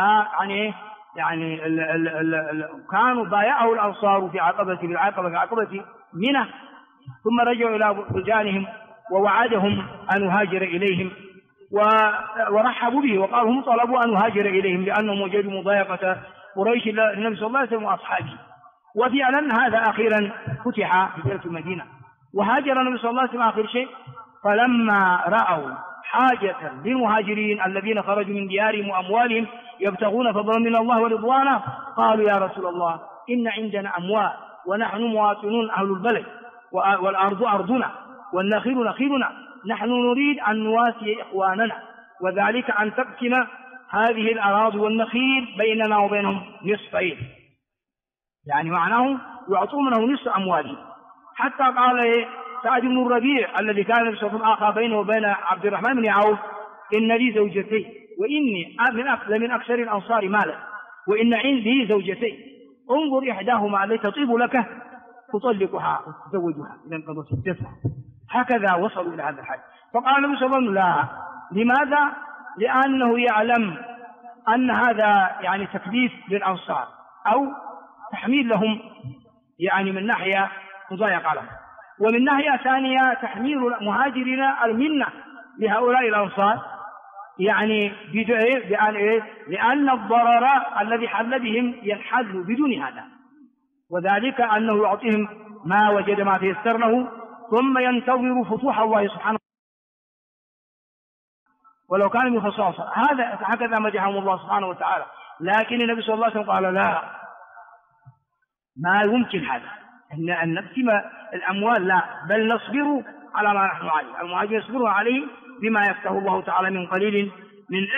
يعني كانوا بايعه الأنصار في عقبة منى ثم رجعوا إلى بلدانهم ووعدهم أن يهاجر إليهم ورحبوا به وقالوا هم طلبوا أن يهاجر إليهم لأنهم وجدوا مضايقة قريش للنبي صلى الله عليه وسلم وأصحابه. وفعلا هذا أخيرا فتح في بلد المدينة وهاجر النبي صلى الله عليه وسلم آخر شيء. فلما رأوا حاجة للمهاجرين الذين خرجوا من ديارهم وأموالهم يبتغون فضلا من الله ورضوانه قالوا يا رسول الله إن عندنا أموال ونحن مواطنون أهل البلد والأرض أرضنا والنخيل نخيلنا نحن نريد أن نواسي إخواننا وذلك أن تقسم هذه الأراضي والنخيل بيننا وبينهم نصفين يعني معناه يعطونه نصف أموالهم. حتى قال سعد بن الربيع الذي كان يسوق آخر بينه وبين عبد الرحمن بن عوف إن لي زوجتين وإني من أكثر الأنصار مالا وإن عندي زوجتين انظر إحداهما التي تطيب لك تطلقها وتزوجها إذا انقضت الدفع. هكذا وصلوا إلى هذا الحد. فقال النبي صلى الله عليه وسلم لا. لماذا؟ لأنه يعلم أن هذا يعني تكليف للأنصار أو تحميل لهم يعني من ناحية مضايقة لهم ومن ناحية ثانية تحميل المهاجرين المنة لهؤلاء الأنصار يعني لأن الضرر الذي حل بهم ينحل بدون هذا وذلك أنه يعطيهم ما وجد ما تيسر له ثم ينتظر فتوح الله سبحانه ولو كان من خصاصة. هكذا مدحهم الله سبحانه وتعالى. لكن النبي صلى الله عليه وسلم قال لا ما يمكن هذا أن نقسم الأموال لا بل نصبر على ما نحن عليه. المهاجرين يصبرون عليه بما يفتح الله تعالى من قليل من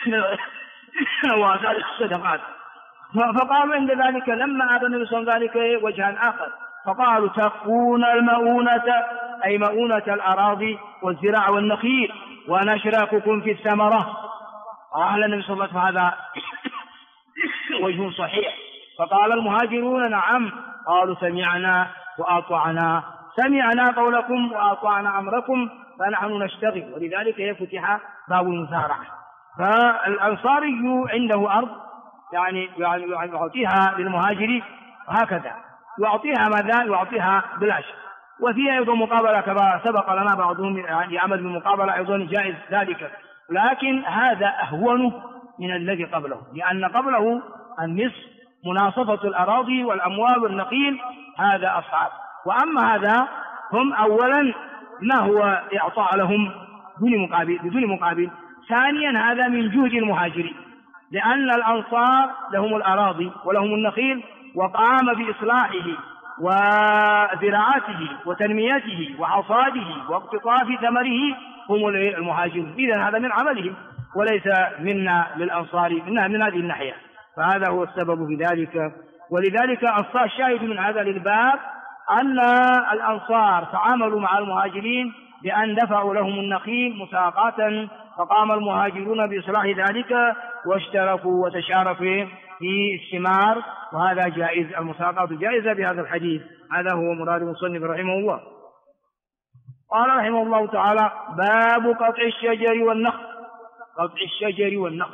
واسع الصدقات. فقالوا عند ذلك لما أبى النبي صلى الله عليه وسلم ذلك وجها آخر فقالوا تكون المؤونة أي مؤونة الأراضي والزراع والنخيل ونشرككم في الثمرة. قال النبي صلى الله عليه وسلم هذا وجه صحيح. فقال المهاجرون نعم. قالوا سمعنا وأطعنا سمعنا قولكم وأطعنا أمركم فنحن نشتغل. ولذلك يفتح باب المسارعة. فالأنصاري عنده أرض يعني يعطيها للمهاجر هكذا يعطيها ماذا يعطيها بلاش وفيها أيضا مقابلة كما سبق لنا بعضهم يعمل بالمقابلة أيضا جائز ذلك. لكن هذا أهون من الذي قبله لأن قبله النصف مناصفة الأراضي والأموال والنخيل هذا أصعب. وأما هذا هم أولا ما هو إعطاء لهم بدون مقابل. ثانيا هذا من جهد المهاجرين لأن الأنصار لهم الأراضي ولهم النخيل وقام بإصلاحه وزراعته وتنميته وحصاده واقتطاف ثمره هم المهاجرون. إذن هذا من عملهم وليس منا للأنصار من هذه الناحية. فهذا هو السبب في ذلك. ولذلك الشاهد من هذا للباب أن الأنصار تعاملوا مع المهاجرين بأن دفعوا لهم النخيل مساقات فقام المهاجرون بإصلاح ذلك واشتركوا وتشاركوا في الثمار وهذا جائز. المساقات جائزة بهذا الحديث. هذا هو مراد المصنف رحمه الله. قال رحمه الله تعالى باب قطع الشجر والنخل. قطع الشجر والنخل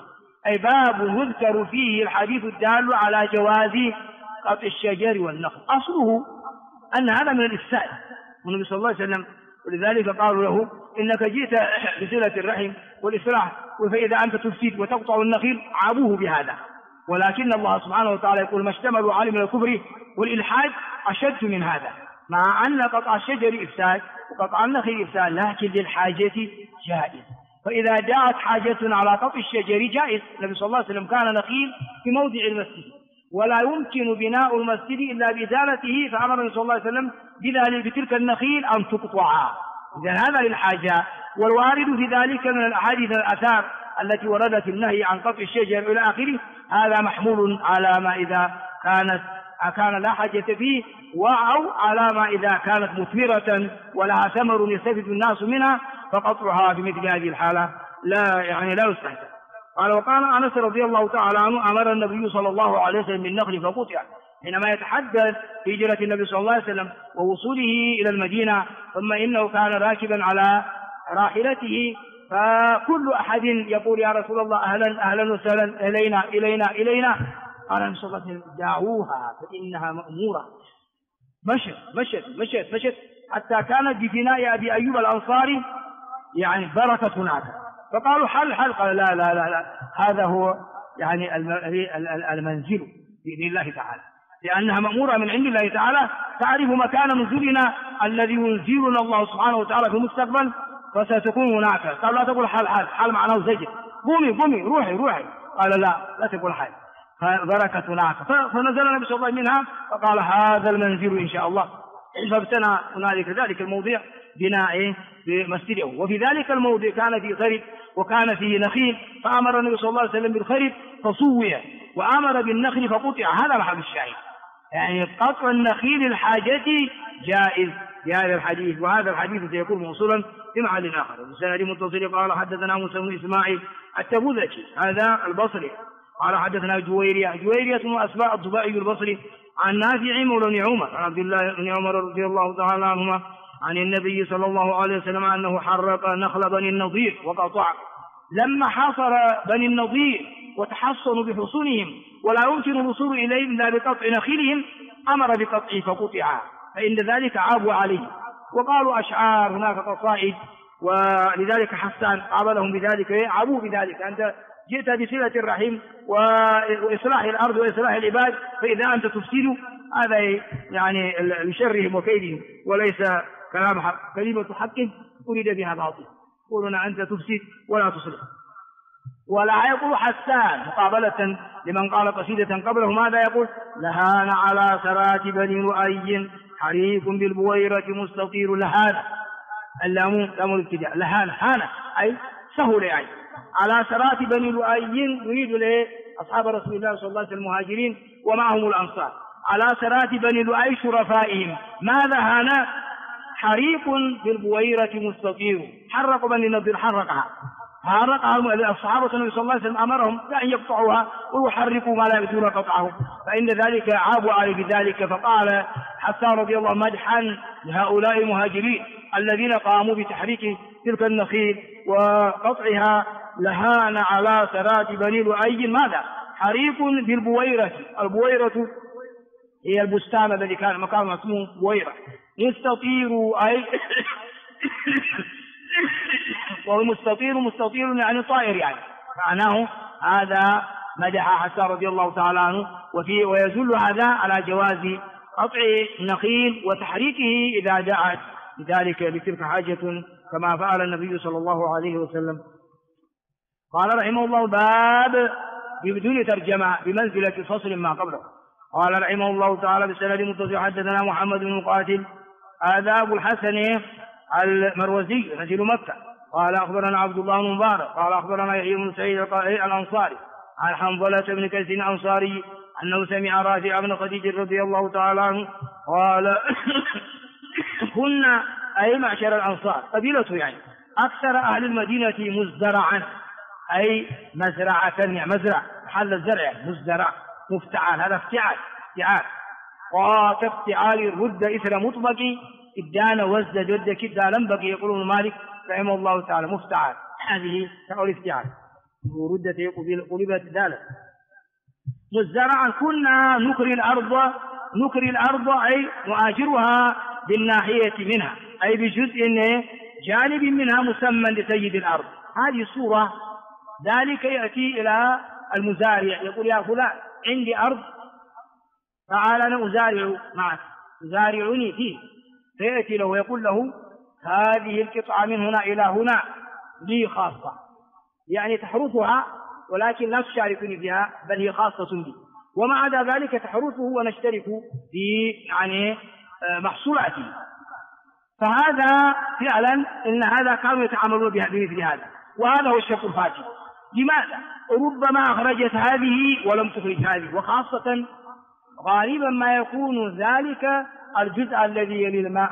أي باب يذكر فيه الحديث الدال على جواز قطع الشجر والنخل. أصله أن هذا من الإفساد، والنبي صلى الله عليه وسلم ولذلك قالوا له إنك جئت بصلة الرحم والإصلاح، فإذا أنت تفسد وتقطع النخيل عابوه بهذا. ولكن الله سبحانه وتعالى يقول ما اشتملوا عليه من الكفر والإلحاد أشد من هذا، مع أن قطع الشجر إفساد وقطع النخيل إفساد، لكن للحاجة جائز. فإذا جاءت حاجة على قطع الشجر جائز. النبي صلى الله عليه وسلم كان نخيل في موضع المسجد ولا يمكن بناء المسجد إلا بإزالته، فأمر النبي صلى الله عليه وسلم بتلك النخيل أن تقطع. إذن هذا للحاجة. والوارد في ذلك من الأحاديث الآثار التي وردت النهي عن قطع الشجر إلى آخره، هذا محمول على ما إذا كان لا حاجة فيه، أو على ما إذا كانت مثمرة ولها ثمر يستفيد الناس منها، فقطعها في مثل هذه الحالة لا يستحسن. قال وقال أنس رضي الله تعالى عنه أمر النبي صلى الله عليه وسلم بالنخل فقطع، حينما يتحدث في هجرة النبي صلى الله عليه وسلم ووصوله إلى المدينة، ثم إنه كان راكبا على راحلته، فكل أحد يقول يا رسول الله أهلا وسهلا إلينا. قال النبي صلى الله عليه وسلم دعوها فإنها مأمورة. مشت حتى كانت بفناء أبي أيوب الأنصاري يعني بركة هناك، فقالوا حل. قال لا هذا هو يعني المنزل بإذن الله تعالى، لأنها مأمورة من عند الله تعالى. تعرف مكان نزولنا الذي ينزلنا الله سبحانه وتعالى في المستقبل، فستكون هناك. قال لا تقول حل معناه زجر، قومي روحي. قال لا تقول حل، فبركة هناك. فنزل النبي صلى الله عليه وسلم منها فقال هذا المنزل إن شاء الله، فابتنى هنالك ذلك الموضع بناء بمسجده. وفي ذلك الموضع كان فيه خرب وكان فيه نخيل، فأمر النبي صلى الله عليه وسلم بالخرب فصوي، وأمر بالنخل فقطع. هذا محل الشاهد، يعني قطع النخيل الحاجة جائز في هذا الحديث. وهذا الحديث سيكون موصولا في محل آخر. بسند متصل قال حدثنا موسى بن إسماعيل التبوذكي هذا البصري قال حدثنا جويرية وأسماء الضبائي البصري عن نافع مولى عمر عن عبد الله بن عمر رضي الله تعالى عنهما عن النبي صلى الله عليه وسلم أنه حرق نخل بني النضير وقطع. لما حاصر بني النضير وتحصنوا بحصونهم ولا يمكن الوصول إليهم إلا بقطع نخيلهم، أمر بقطعه فقطع، فإن ذلك عابوا عليه وقالوا أشعار هناك قصائد، ولذلك حسان عابلهم بذلك عابوا بذلك. أنت جئت بصلة الرحم وإصلاح الأرض وإصلاح العباد، فإذا أنت تفسد هذا يعني لشرهم وكيدهم، وليس كلام حق. كلمة حق أريد بها باطل، يقولون أنت تفسد ولا تصلح. ولا يقول حسان مقابلة لمن قال قصيدة قبله ماذا يقول؟ لهان على سرات بني لؤي حريق بالبويرة مستطير. لهان اللام الابتداء، لهان أي سهل، يعني على سرات بني لؤي يريد له أصحاب رسول الله صلى الله عليه وسلم المهاجرين ومعهم الأنصار. على سرات بني لؤي شرفائهم ماذا هانا؟ حريق بالبويرة مستطير. حرقوا بني النضير، حرقها الصحابة النبي صلى الله عليه وسلم أمرهم بأن يقطعوها ويحرقوا ما لا يريدون قطعه، فإن ذلك عابوا عليه بذلك. فقال حسان رضي الله مدحا لهؤلاء المهاجرين الذين قاموا بتحريك تلك النخيل وقطعها: لهان على سرات بني لؤي ماذا؟ حريق بالبويرة. البويرة هي البستان الذي كان مكان اسمه بويرة. مستطير أي مستطير يعني طائر، يعني معناه هذا مدح حسان رضي الله تعالى عنه. ويزل هذا على جواز قطع النخيل وتحريكه إذا دعت لذلك لتلك حاجة كما فعل النبي صلى الله عليه وسلم. قال رحمه الله باب بدون ترجمة بمنزلة فصل ما قبله. قال رحمه الله تعالى بسند متصل حدثنا محمد بن مقاتل هذا أبو الحسن المروزي نزيل مكة قال أخبرنا عبد الله بن مبارك قال أخبرنا يحيى بن سعيد الأنصاري عن حنظلة بن كيس الأنصاري أنه سمع رافع بن خديج رضي الله تعالى عنه قال كنا أي معشر الأنصار قبيلته يعني أكثر أهل المدينة مزدرعا أي مزرعة، يعني مزرع محل الزرع، مزدرع مفتعال، هذا افتعال وكافتعال الرد إثر مطبق إدان وزد جد كدا لم بقي. يقولون مالك رحمه الله تعالى مفتعال، هذه تقول افتعال. وردت قلبت دالة مزرعا كنا نكري الأرض أي نؤاجرها بالناحية منها أي بجزء جانب منها مسمى لسيد الأرض. هذه الصورة ذلك يأتي إلى المزارع يقول يا فلان عندي أرض تعال أنا أزارع معك زارعني فيه، فيأتي له ويقول له هذه القطعة من هنا إلى هنا لي خاصة، يعني تحرثها ولكن لا تشاركني فيها بل هي خاصة بي، وما عدا ذلك تحرثه ونشترك في يعني محصولاته. فهذا فعلا إن هذا كانوا يتعاملون بمثل هذا، وهذا هو الشق الفاتح. لماذا؟ ربما أخرجت هذه ولم تخرج هذه، وخاصة غالبا ما يكون ذلك الجزء الذي يلي الماء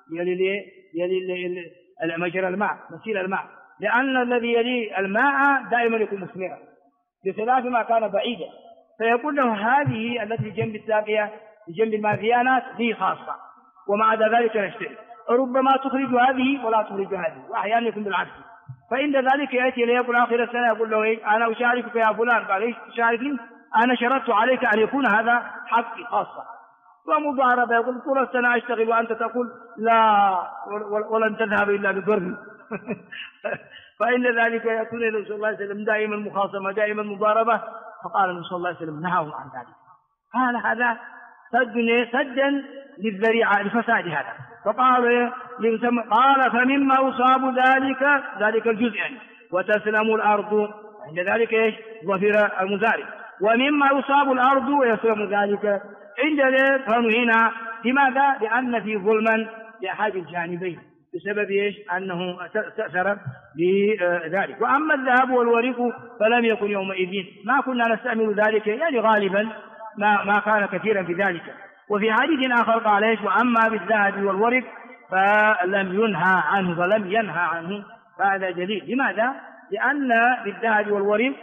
يلي مجرى الماء مسيل الماء، لأن الذي يلي الماء دائما يكون مثمرا بخلاف ما كان بعيدا، فيقول له هذه التي جنب الساقية جنب الماذيانات هي خاصة، ومع عدا ذلك نشتري. ربما تخرج هذه ولا تخرج هذه، وأحيانا يكون بالعكس. فإن ذلك يأتي ليقول آخر السنة يقول له إيه أنا أشاركك يا فلان، قال إيش تشاركني؟ أنا شرطت عليك أن يكون هذا حقي خاصة. ومضاربة يقول طول السنة أشتغل وأنت تقول لا ولن تذهب إلا بضرب. فإن ذلك يكون النبي صلى الله عليه وسلم دائما مخاصمة دائما مضاربة، فقال النبي صلى الله عليه وسلم نهاهم عن ذلك. قال هذا سدا للذريعة لفساد هذا. فقال فمما أصاب ذلك الجزء يعني وتسلم الأرض، عند ذلك إيش ظفر المزارع، ومما يصاب الأرض ويسلم ذلك عند ذلك هنا. لماذا؟ لأن في ظلما لأحد الجانبين بسبب إيش أنه استأثر بذلك. وأما الذهب والورق فلم يكن يومئذ، ما كنا نستعمل ذلك، يعني غالبا ما كان كثيرا في ذلك. وفي حديث آخر قال إيش وأما بالذهب والورق فلم ينهى عنه. فهذا جديد. لماذا؟ لأن بالذهب والورق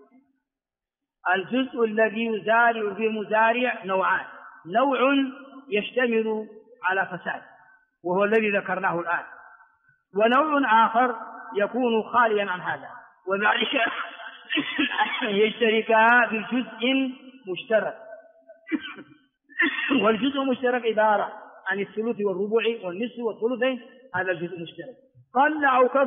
الجزء الذي يزارع فيه المزارع نوعان، نوع يشتمل على فساد وهو الذي ذكرناه الآن، ونوع آخر يكون خاليا عن هذا، وذلك يشتركا في جزء مشترك. والجزء المشترك عبارة عن الثلث والربع والنصف والثلثين، هذا الجزء المشترك قل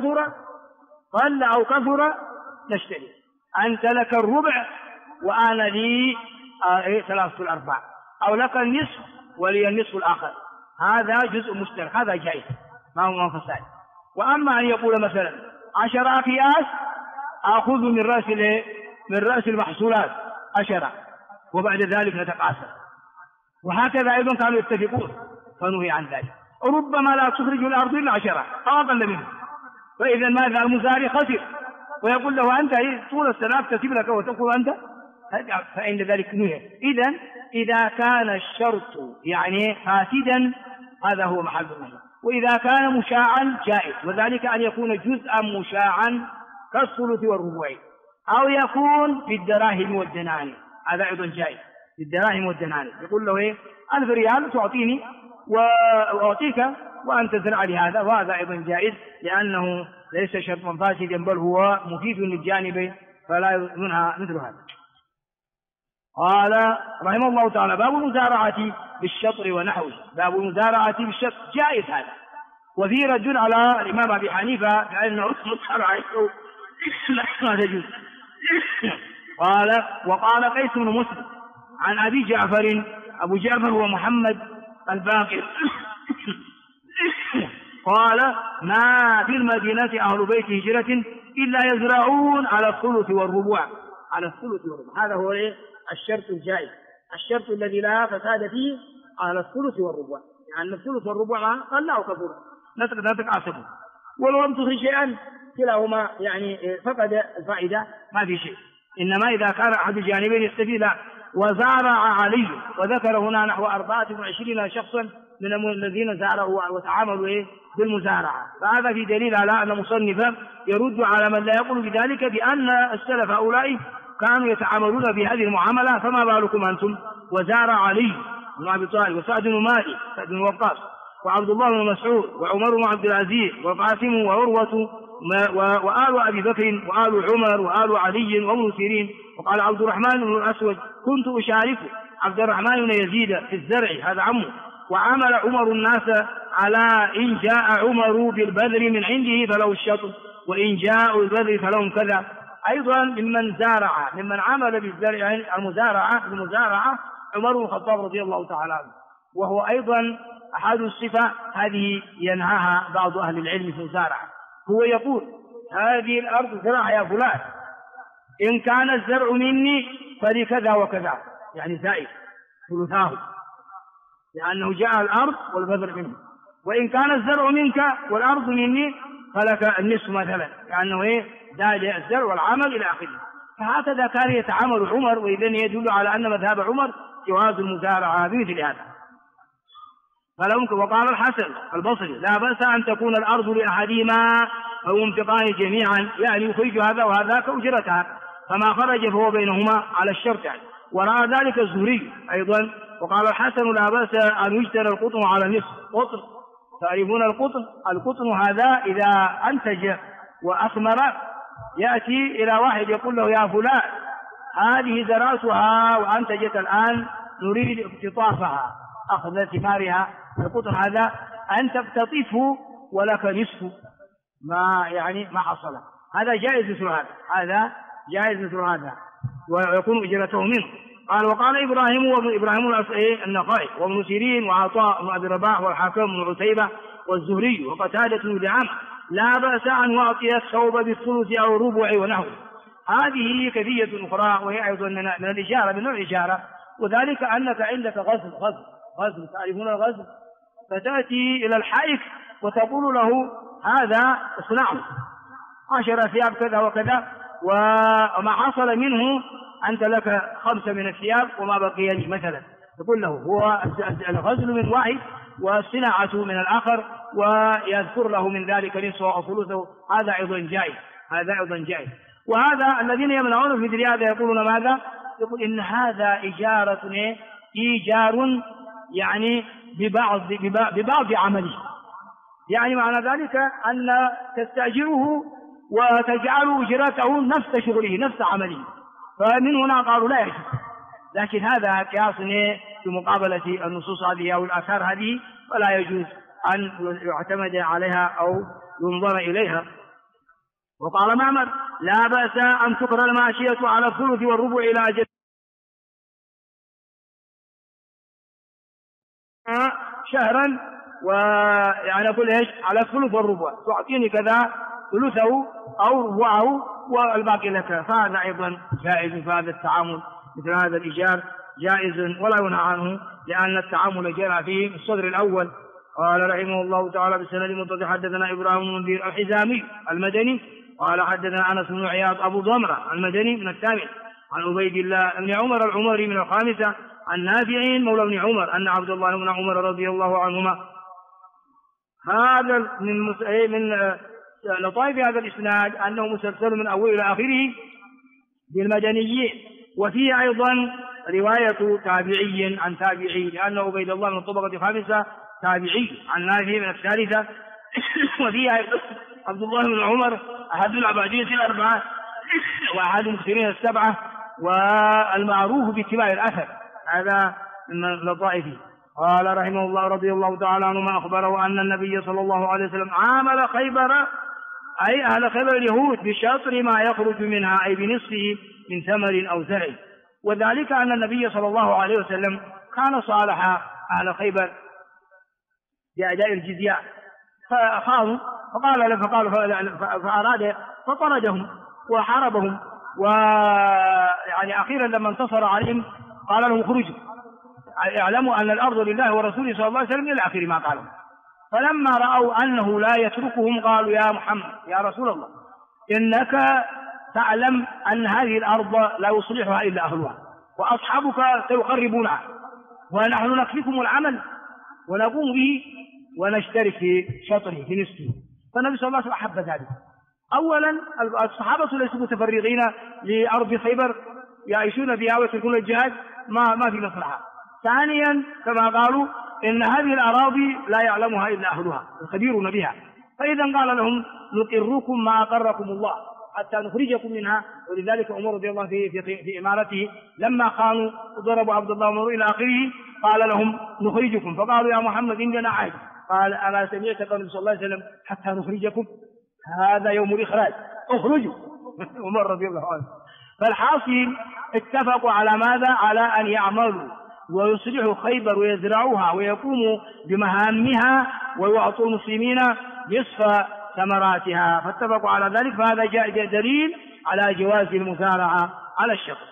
أو كثر نشتري. أنت لك الربع وأنا لي 3/4، أو لك النصف ولي النصف الآخر، هذا جزء مشترك، هذا جائز ما هو فساد. وأما أن يقول مثلا 10 أكياس أخذ من رأس المحصولات 10 وبعد ذلك نتقاسم، وهكذا أيضا كانوا يتفقون، فنهي عن ذلك. ربما لا تخرج الأرض إلا 10 أو أقل منه، فإذا ماذا؟ المزارع خسر، ويقول له أنت طول السنة أكتسب لك وتقول أنت، فإن ذلك نهي. إذا كان الشرط يعني فاسدا هذا هو محل النهي، وإذا كان مشاعا جائز، وذلك أن يكون جزءا مشاعا كالثلث والربع، أو يكون في الدراهم والدنانير، هذا أيضا جائز. في الدراهم والدنانير يقول له 1000 ريال تعطيني وأعطيك وأنت تزرع لي هذا، وهذا أيضا جائز، لأنه ليس شرطا فاسدا بل هو مفيد للجانبين، فلا ينهى مثل هذا. قال رحمه الله تعالى باب المزارعة بالشطر ونحوه. باب المزارعة بالشطر جائز هذا، وفي رجل على الإمام أبي حنيفة لأنه المزارعة لا تجوز. وقال قيس بن مسلم عن أبي جعفر، أبو جعفر هو محمد الباقر، قال ما في المدينة أهل بيت هجرة إلا يزرعون على الثلث والربع. هذا هو الشرط الجائز، الشرط الذي لا فساد فيه على الثلث والربع، يعني الثلث والربع قل أو كثر نتقاسمه، ولو لم تخرج شيئا كلاهما يعني فقد الفائدة، ما في شيء. إنما إذا كان أحد الجانبين يستفيد. وزارع علي، وذكر هنا نحو 24 شخصا من الذين زارعوا وتعاملوا بالمزارعة، فهذا في دليل على أن المصنف يرد على من لا يقول بذلك بأن السلف هؤلاء كانوا يتعاملون بهذه المعاملة، فما بالكم أنتم؟ وزارع علي بن أبي طالب وسعد بن مالك سعد بن وقاص وعبد الله بن مسعود وعمر بن عبد العزيز وقاسم وعروة وآل أبي بكر وآل عمر وآل علي وابن سيرين. وقال عبد الرحمن بن الأسود كنت أشارك عبد الرحمن بن يزيد في الزرع، هذا عمه، وعمل عمر الناس على إن جاء عمر بالبذر من عنده فله الشطر، وإن جاء البذر فلهم كذا. أيضا ممن زارع، ممن عمل بالزرع المزارعة عمر بن الخطاب رضي الله تعالى عنه، وهو أيضا أحد الصفة هذه ينهاها بعض أهل العلم في المزارعة. هو يقول هذه الأرض زرعها يا فلان، إن كان الزرع مني فلكذا وكذا، يعني زائد ثلثاه، لأنه جاء الأرض والبذر منه. وإن كان الزرع منك والأرض مني فلك النصف مثلا، لأنه زاد الزرع والعمل إلى آخره. فهكذا كان يتعامل عمر، وإذن يدل على أن مذهب عمر جواز المزارعة بمثل هذا. وقال الحسن البصري لا بأس أن تكون الأرض لأحدهما أو ينفقان جميعا، يعني يخرج هذا وهذاك أجرتها، فما خرج فهو بينهما على الشرط يعني. ورأى ذلك الزهري أيضا. وقال الحسن لا بأس أن يشترى القطن على نصف قطن. تعرفون القطن هذا إذا أنتج وأثمر يأتي إلى واحد يقول له يا فلان هذه زرعتها وأنتجت الآن نريد اقتطافها، أخذ ثمارها. القطن هذا أن تقتطفه ولك نصف ما حصل. هذا جائز مثل هذا، ويكون أجرته منه. قال وقال إبراهيم النخعي وابن سيرين وعطاء بن أبي رباح والحاكم بن عتيبة والزهري وقتادة بن دعامة لا بأس أن يعطي الثوب بالثلث أو الربع ونحوه. هذه كيفية أخرى، وهي أيضا من الإجارة، من نوع الإجارة، وذلك أنك عندك غزل، تعرفون الغزل، فتأتي إلى الحائف وتقول له هذا اصنعه 10 ثياب كذا وكذا، وما حصل منه أنت لك 5 من الثياب وما بقي لي مثلا. تقول له هو الغزل من واحد والصناعة من الآخر، ويذكر له من ذلك نصفه أو ثلثه. هذا أيضا جائز. وهذا الذين يمنعون في مثل هذا يقولون ماذا؟ يقول إن هذا إيجار يعني ببعض عمله، يعني معنى ذلك أن تستأجره وتجعل أجرته نفس شغله نفس عمله. فمن هنا قالوا لا يجوز. لكن هذا قياس في مقابلة النصوص هذه أو الآثار هذه، ولا يجوز أن يعتمد عليها أو ينظر إليها. وقال معمر لا بأس أن تكرر الماشية على الثلث والربع إلى أجل شهرا، ويعني أقول على الثلث والربع، تعطيني كذا ثلثه أو ربعه والباقي لك. فهذا أيضا جائز، فهذا التعامل مثل هذا الإيجار جائز ولا ينهى عنه، لأن التعامل جاء في الصدر الأول. قال رحمه الله تعالى بسند متصل حدثنا إبراهيم بن منذر الحزامي المدني قال حدثنا أنس بن عياض أبو ضمرة المدني من الثامن عن عبيد الله بن عمر العمري من الخامسة عن نافع مولى بن عمر أن عبد الله بن عمر رضي الله عنهما. هذا من لطائف هذا الإسناد أنه مسلسل من أول إلى آخره بالمدنيين، وفيه أيضا رواية تابعي عن تابعي، لأن عبيد الله من الطبقة الخامسة تابعي عن نافع من الثالثة. وفيه أيضا عبد الله بن عمر أحد العبادية الأربعة وأحد المكثرين السبعة، والمعروف باتباع الأثر. هذا من لطائفه. قال رحمه الله رضي الله تعالى عنه ما أخبره أن النبي صلى الله عليه وسلم عامل خيبر، أي أهل خيبر اليهود، بشطر ما يخرج منها، أي بنصفه من ثمر أو زرع. وذلك أن النبي صلى الله عليه وسلم كان صالح أهل خيبر بأداء الجزية، فأخاذوا فأراد فطردهم وحاربهم، ويعني أخيرا لما انتصر عليهم قال لهم اخرجوا، اعلموا أن الأرض لله ورسوله صلى الله عليه وسلم إلى آخر ما قالوا. فلما رأوا أنه لا يتركهم قالوا يا محمد يا رسول الله إنك تعلم أن هذه الأرض لا يصلحها إلا أهلها، وأصحابك سيخربونها، ونحن نكفيكم العمل ونقوم به ونشترك في شطره في نصفه. فالنبي صلى الله عليه وسلم أحب ذلك. أولا الصحابة ليسوا متفرغين لأرض خيبر يعيشون فيها ويتركون الجهاد، ما في مصلحة. ثانيا كما قالوا إن هذه الأراضي لا يعلمها إلا أهلها الخبيرون بها، فإذا قال لهم نقركم ما أقركم الله حتى نخرجكم منها. ولذلك عمر رضي الله في إمارته لما خانوا وضربوا عبد الله وعمر إلى آخره قال لهم نخرجكم، فقالوا يا محمد إننا عهد، قال ألا سمعت قول صلى الله عليه وسلم حتى نخرجكم؟ هذا يوم الإخراج، اخرجوا. عمر رضي الله عنه. فالحاصل اتفقوا على ماذا؟ على أن يعملوا ويصلحوا خيبر ويزرعوها ويقوموا بمهامها ويعطوا المسلمين نصف ثمراتها، فاتفقوا على ذلك. فهذا جاء دليل على جواز المسارعة على الشطر.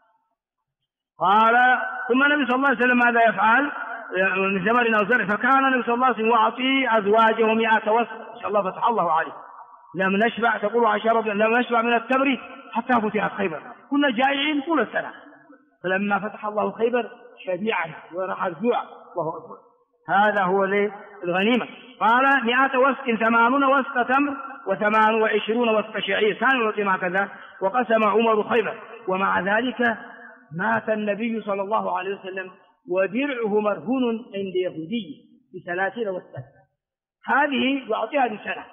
قال ثم النبي صلى الله عليه وسلم ماذا يفعل من ثمر أو زرع؟ فكان النبي صلى الله عليه وسلم يعطي أزواجه 100 وسق، إن شاء الله فتح الله عليه. لم نشبع، تقول عشرة، لم نشبع من التمر حتى فتحت خيبر، كنا جائعين طول السنة، فلما فتح الله خيبر شبيعنا وراح الجوع. الله أكبر. هذا هو الغنيمة. قال 100 وسق 80 وسق تمر و28 وسق شعير، كان يعطي هكذا. وقسم عمر خيبر، ومع ذلك مات النبي صلى الله عليه وسلم ودرعه مرهون عند يهودي ب30 وسقا، هذه يعطيها لسنة،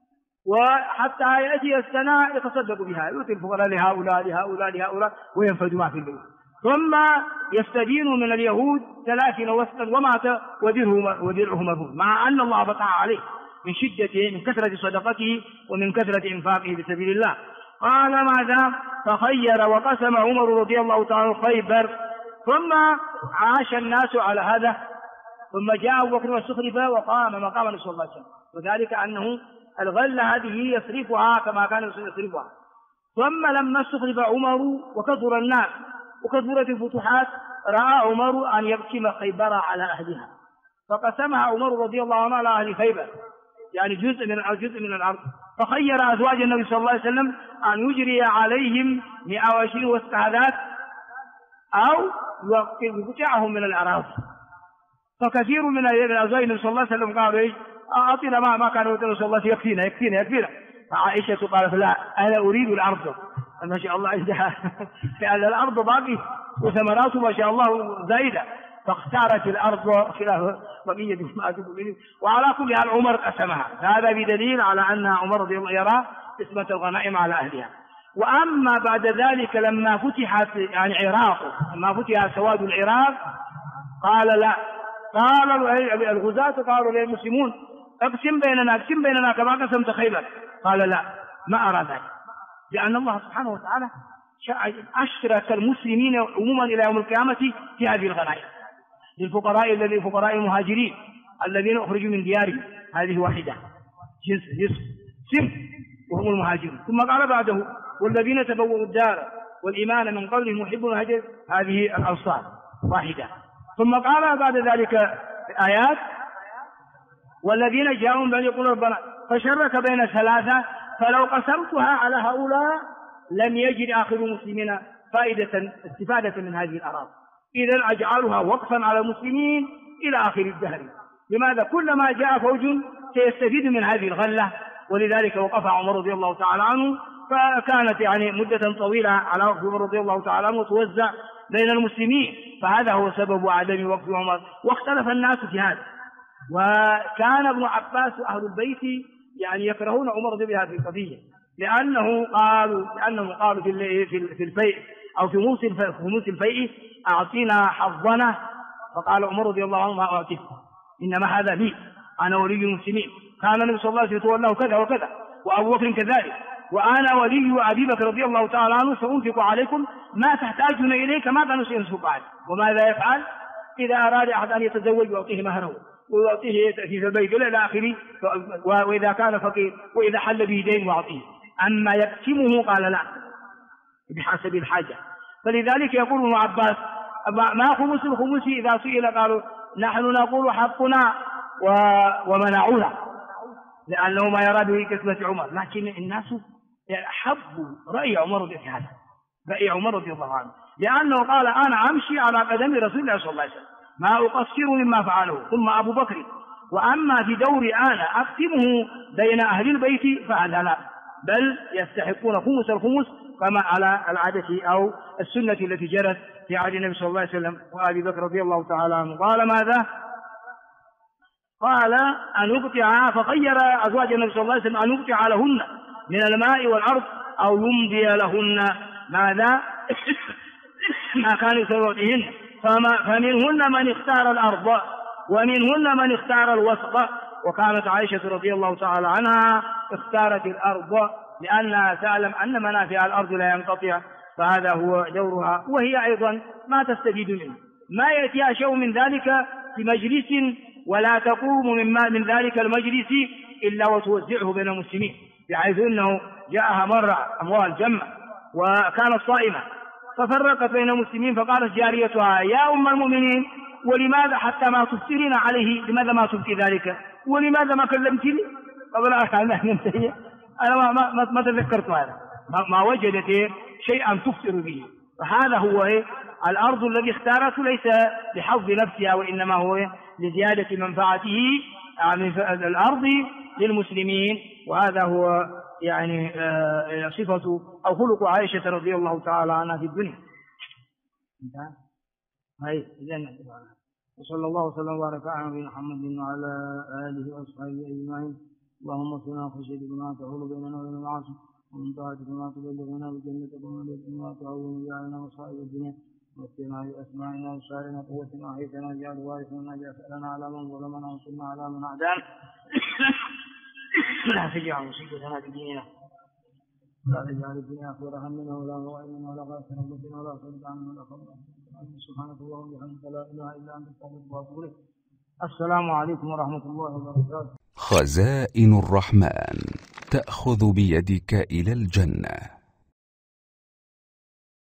وحتى يأتي السنة يتصدق بها، يؤتي الفقراء لهؤلاء لهؤلاء لهؤلاء وينفذ ما في البيت. ثم يستدين من اليهود 30 وسقا ومات ودرعه مرهون، مع أن الله فتح عليه من شدته، من كثرة صدقته ومن كثرة إنفاقه في سبيل الله. قال ماذا؟ فخير وقسم عمر رضي الله تعالى خيبر. ثم عاش الناس على هذا، ثم جاء أبو بكر واستخلف وقام مقام النبي صلى الله عليه وسلم، وذلك أنه الغلة هذه يصرفها كما كان يصرفها. ثم لما استخلف عمر وكثر الناس وكثرت الفتوحات، رأى عمر أن يقسم خيبر على أهلها، فقسمها عمر رضي الله عنه على أهل خيبر، يعني جزء من الأرض. فخير أزواج النبي صلى الله عليه وسلم أن يجري عليهم 120 وسق هذات أو يقطعهم من الأراضي. فكثير من أزواج النبي صلى الله عليه وسلم قالوا إيش؟ أعطينا ما كان يقول صلى الله عليه وسلم، يكفينا. فعائشة قالت لا، أنا أريد الأرض، ما شاء الله عندها لأن الأرض باقي وثمراته ما شاء الله زايدة، فاختارت الأرض خلاف بقية ما تقول. وعلى كل حال عمر قسمها، هذا بدليل على أن عمر رضي الله يرى قسمة الغنائم على أهلها. وأما بعد ذلك لما فتحت يعني عراق، لما فتح سواد العراق، قال لا، قال الغزاة قالوا للمسلمون اقسم بيننا كما قسمت خيبر. قال لا، ما أرى ذلك، لأن الله سبحانه وتعالى أشرك المسلمين عموما إلى يوم القيامة في هذه الغنائم للفقراء المهاجرين الذين أخرجوا من ديارهم، هذه واحدة جنس وهم المهاجرون. ثم قال بعده والذين تبوأوا الدار والإيمان من قبلهم يحبون الهجر، هذه الأنصار واحدة. ثم قال بعد ذلك آيات والذين جاءوا من يقولون ربنا، فشرك بين ثلاثة، فلو قسمتها على هؤلاء لم يجد آخر المسلمين استفادة من هذه الأراضي، إذن أجعلها وقفا على المسلمين إلى آخر الدهر. لماذا؟ كلما جاء فوج سيستفيد من هذه الغلة، ولذلك وقف عمر رضي الله تعالى عنه، فكانت يعني مدة طويلة على وقف عمر رضي الله تعالى عنه وتوزع بين المسلمين، فهذا هو سبب عدم وقف عمر. واختلف الناس في هذا، وكان ابن عباس وأهل البيت يعني يكرهون عمر رضي هذه القضية، لأنهم قالوا في الفيء أو في موسى الفيء أعطينا حظنا، فقال عمر رضي الله عنه ما أعطيه، إنما هذا لي، أنا ولي المسلمين، كان النبي صلى الله عليه وسلم يتولاه كذا وكذا، وأبو بكر كذلك، وأنا ولي أبي بكر رضي الله تعالى عنه، سأنفق عليكم ما تحتاجون إليه كما كانوا سينفق عليه. وماذا يفعل؟ إذا أراد أحد أن يتزوج يعطيه مهره ويعطيه في البيت إلى آخره، وإذا كان فقير وإذا حل به دين يعطيه. أما يقسمه قال لا، بحسب الحاجة. فلذلك يقول ابن عباس ما خمس الخمس إذا سئل قالوا نحن نقول حقنا ومنعونا، لأنه ما يرى به كسبة عمر. لكن الناس حبوا رأي عمر في هذا، رأي عمر رضي الله عنه، لأنه قال أنا أمشي على قدم رسول الله صلى الله عليه وسلم، ما أقصر مما فعله، ثم أبو بكر. وأما في دوري أنا أقسمه بين أهل البيت فهذا لا، بل يستحقون خمس الخمس كما على العادة أو السنة التي جرت في عهد النبي صلى الله عليه وسلم وأبي بكر رضي الله تعالى عنه. قال ماذا؟ قال أن يقطع، فخير أزواج النبي صلى الله عليه وسلم أن يقطع لهن من الماء والأرض أو يمضي لهن ماذا ما كان يسوقهن، فمنهن من اختار الأرض ومنهن من اختار الوسط، وكانت عائشة رضي الله تعالى عنها اختارت الأرض لأنها تعلم أن منافع الأرض لا ينقطع، فهذا هو دورها، وهي أيضا ما تستفيد منه، ما يأتيها شيء من ذلك في مجلس ولا تقوم من ذلك المجلس إلا وتوزعه بين المسلمين، بحيث أنه جاءها مرة أموال جمع وكانت صائمة ففرقت بين المسلمين، فقالت جاريتها يا أم المؤمنين ولماذا حتى ما تفسرين عليه، لماذا ما تبكي ذلك، ولماذا ما كلمتني قبل أن ننتهي؟ أنا ما تذكرت هذا، ما وجدت شيئا تفسر به. فهذا هو الأرض الذي اختارته ليس لحظ نفسها، وإنما هو لزيادة منفعته من الأرض للمسلمين، وهذا هو يعني صفة أو خلق عائشة رضي الله تعالى عنها في الدنيا. وصلى الله وسلم وبارك على نبينا محمد وعلى آله وأصحابه أجمعين. اللهم صل خشيتك ما تحول بيننا وبين المعاصي، ومن طاعتك ما تبلغنا بجنتك، ومن اليقين ما تعون به علينا مصائب الدنيا، واتنا بأسماعنا وأبصارنا قوتنا وحيثنا واجعل وارثا منا، جعلنا على من ظلمنا وانصرنا على من عادانا، لا تجعل مصيبتنا في ديننا، لا تجعل الدنيا أكبر همنا ولا مغيرنا ولا غاسنا ولا ولا صدق عنا ولا خبرا. سبحانك اللهم وبحمدك لا إله إلا أنت أستغفرك وأتوب إليك. السلام عليكم ورحمة الله وبركاته. خزائن الرحمن تأخذ بيدك إلى الجنة.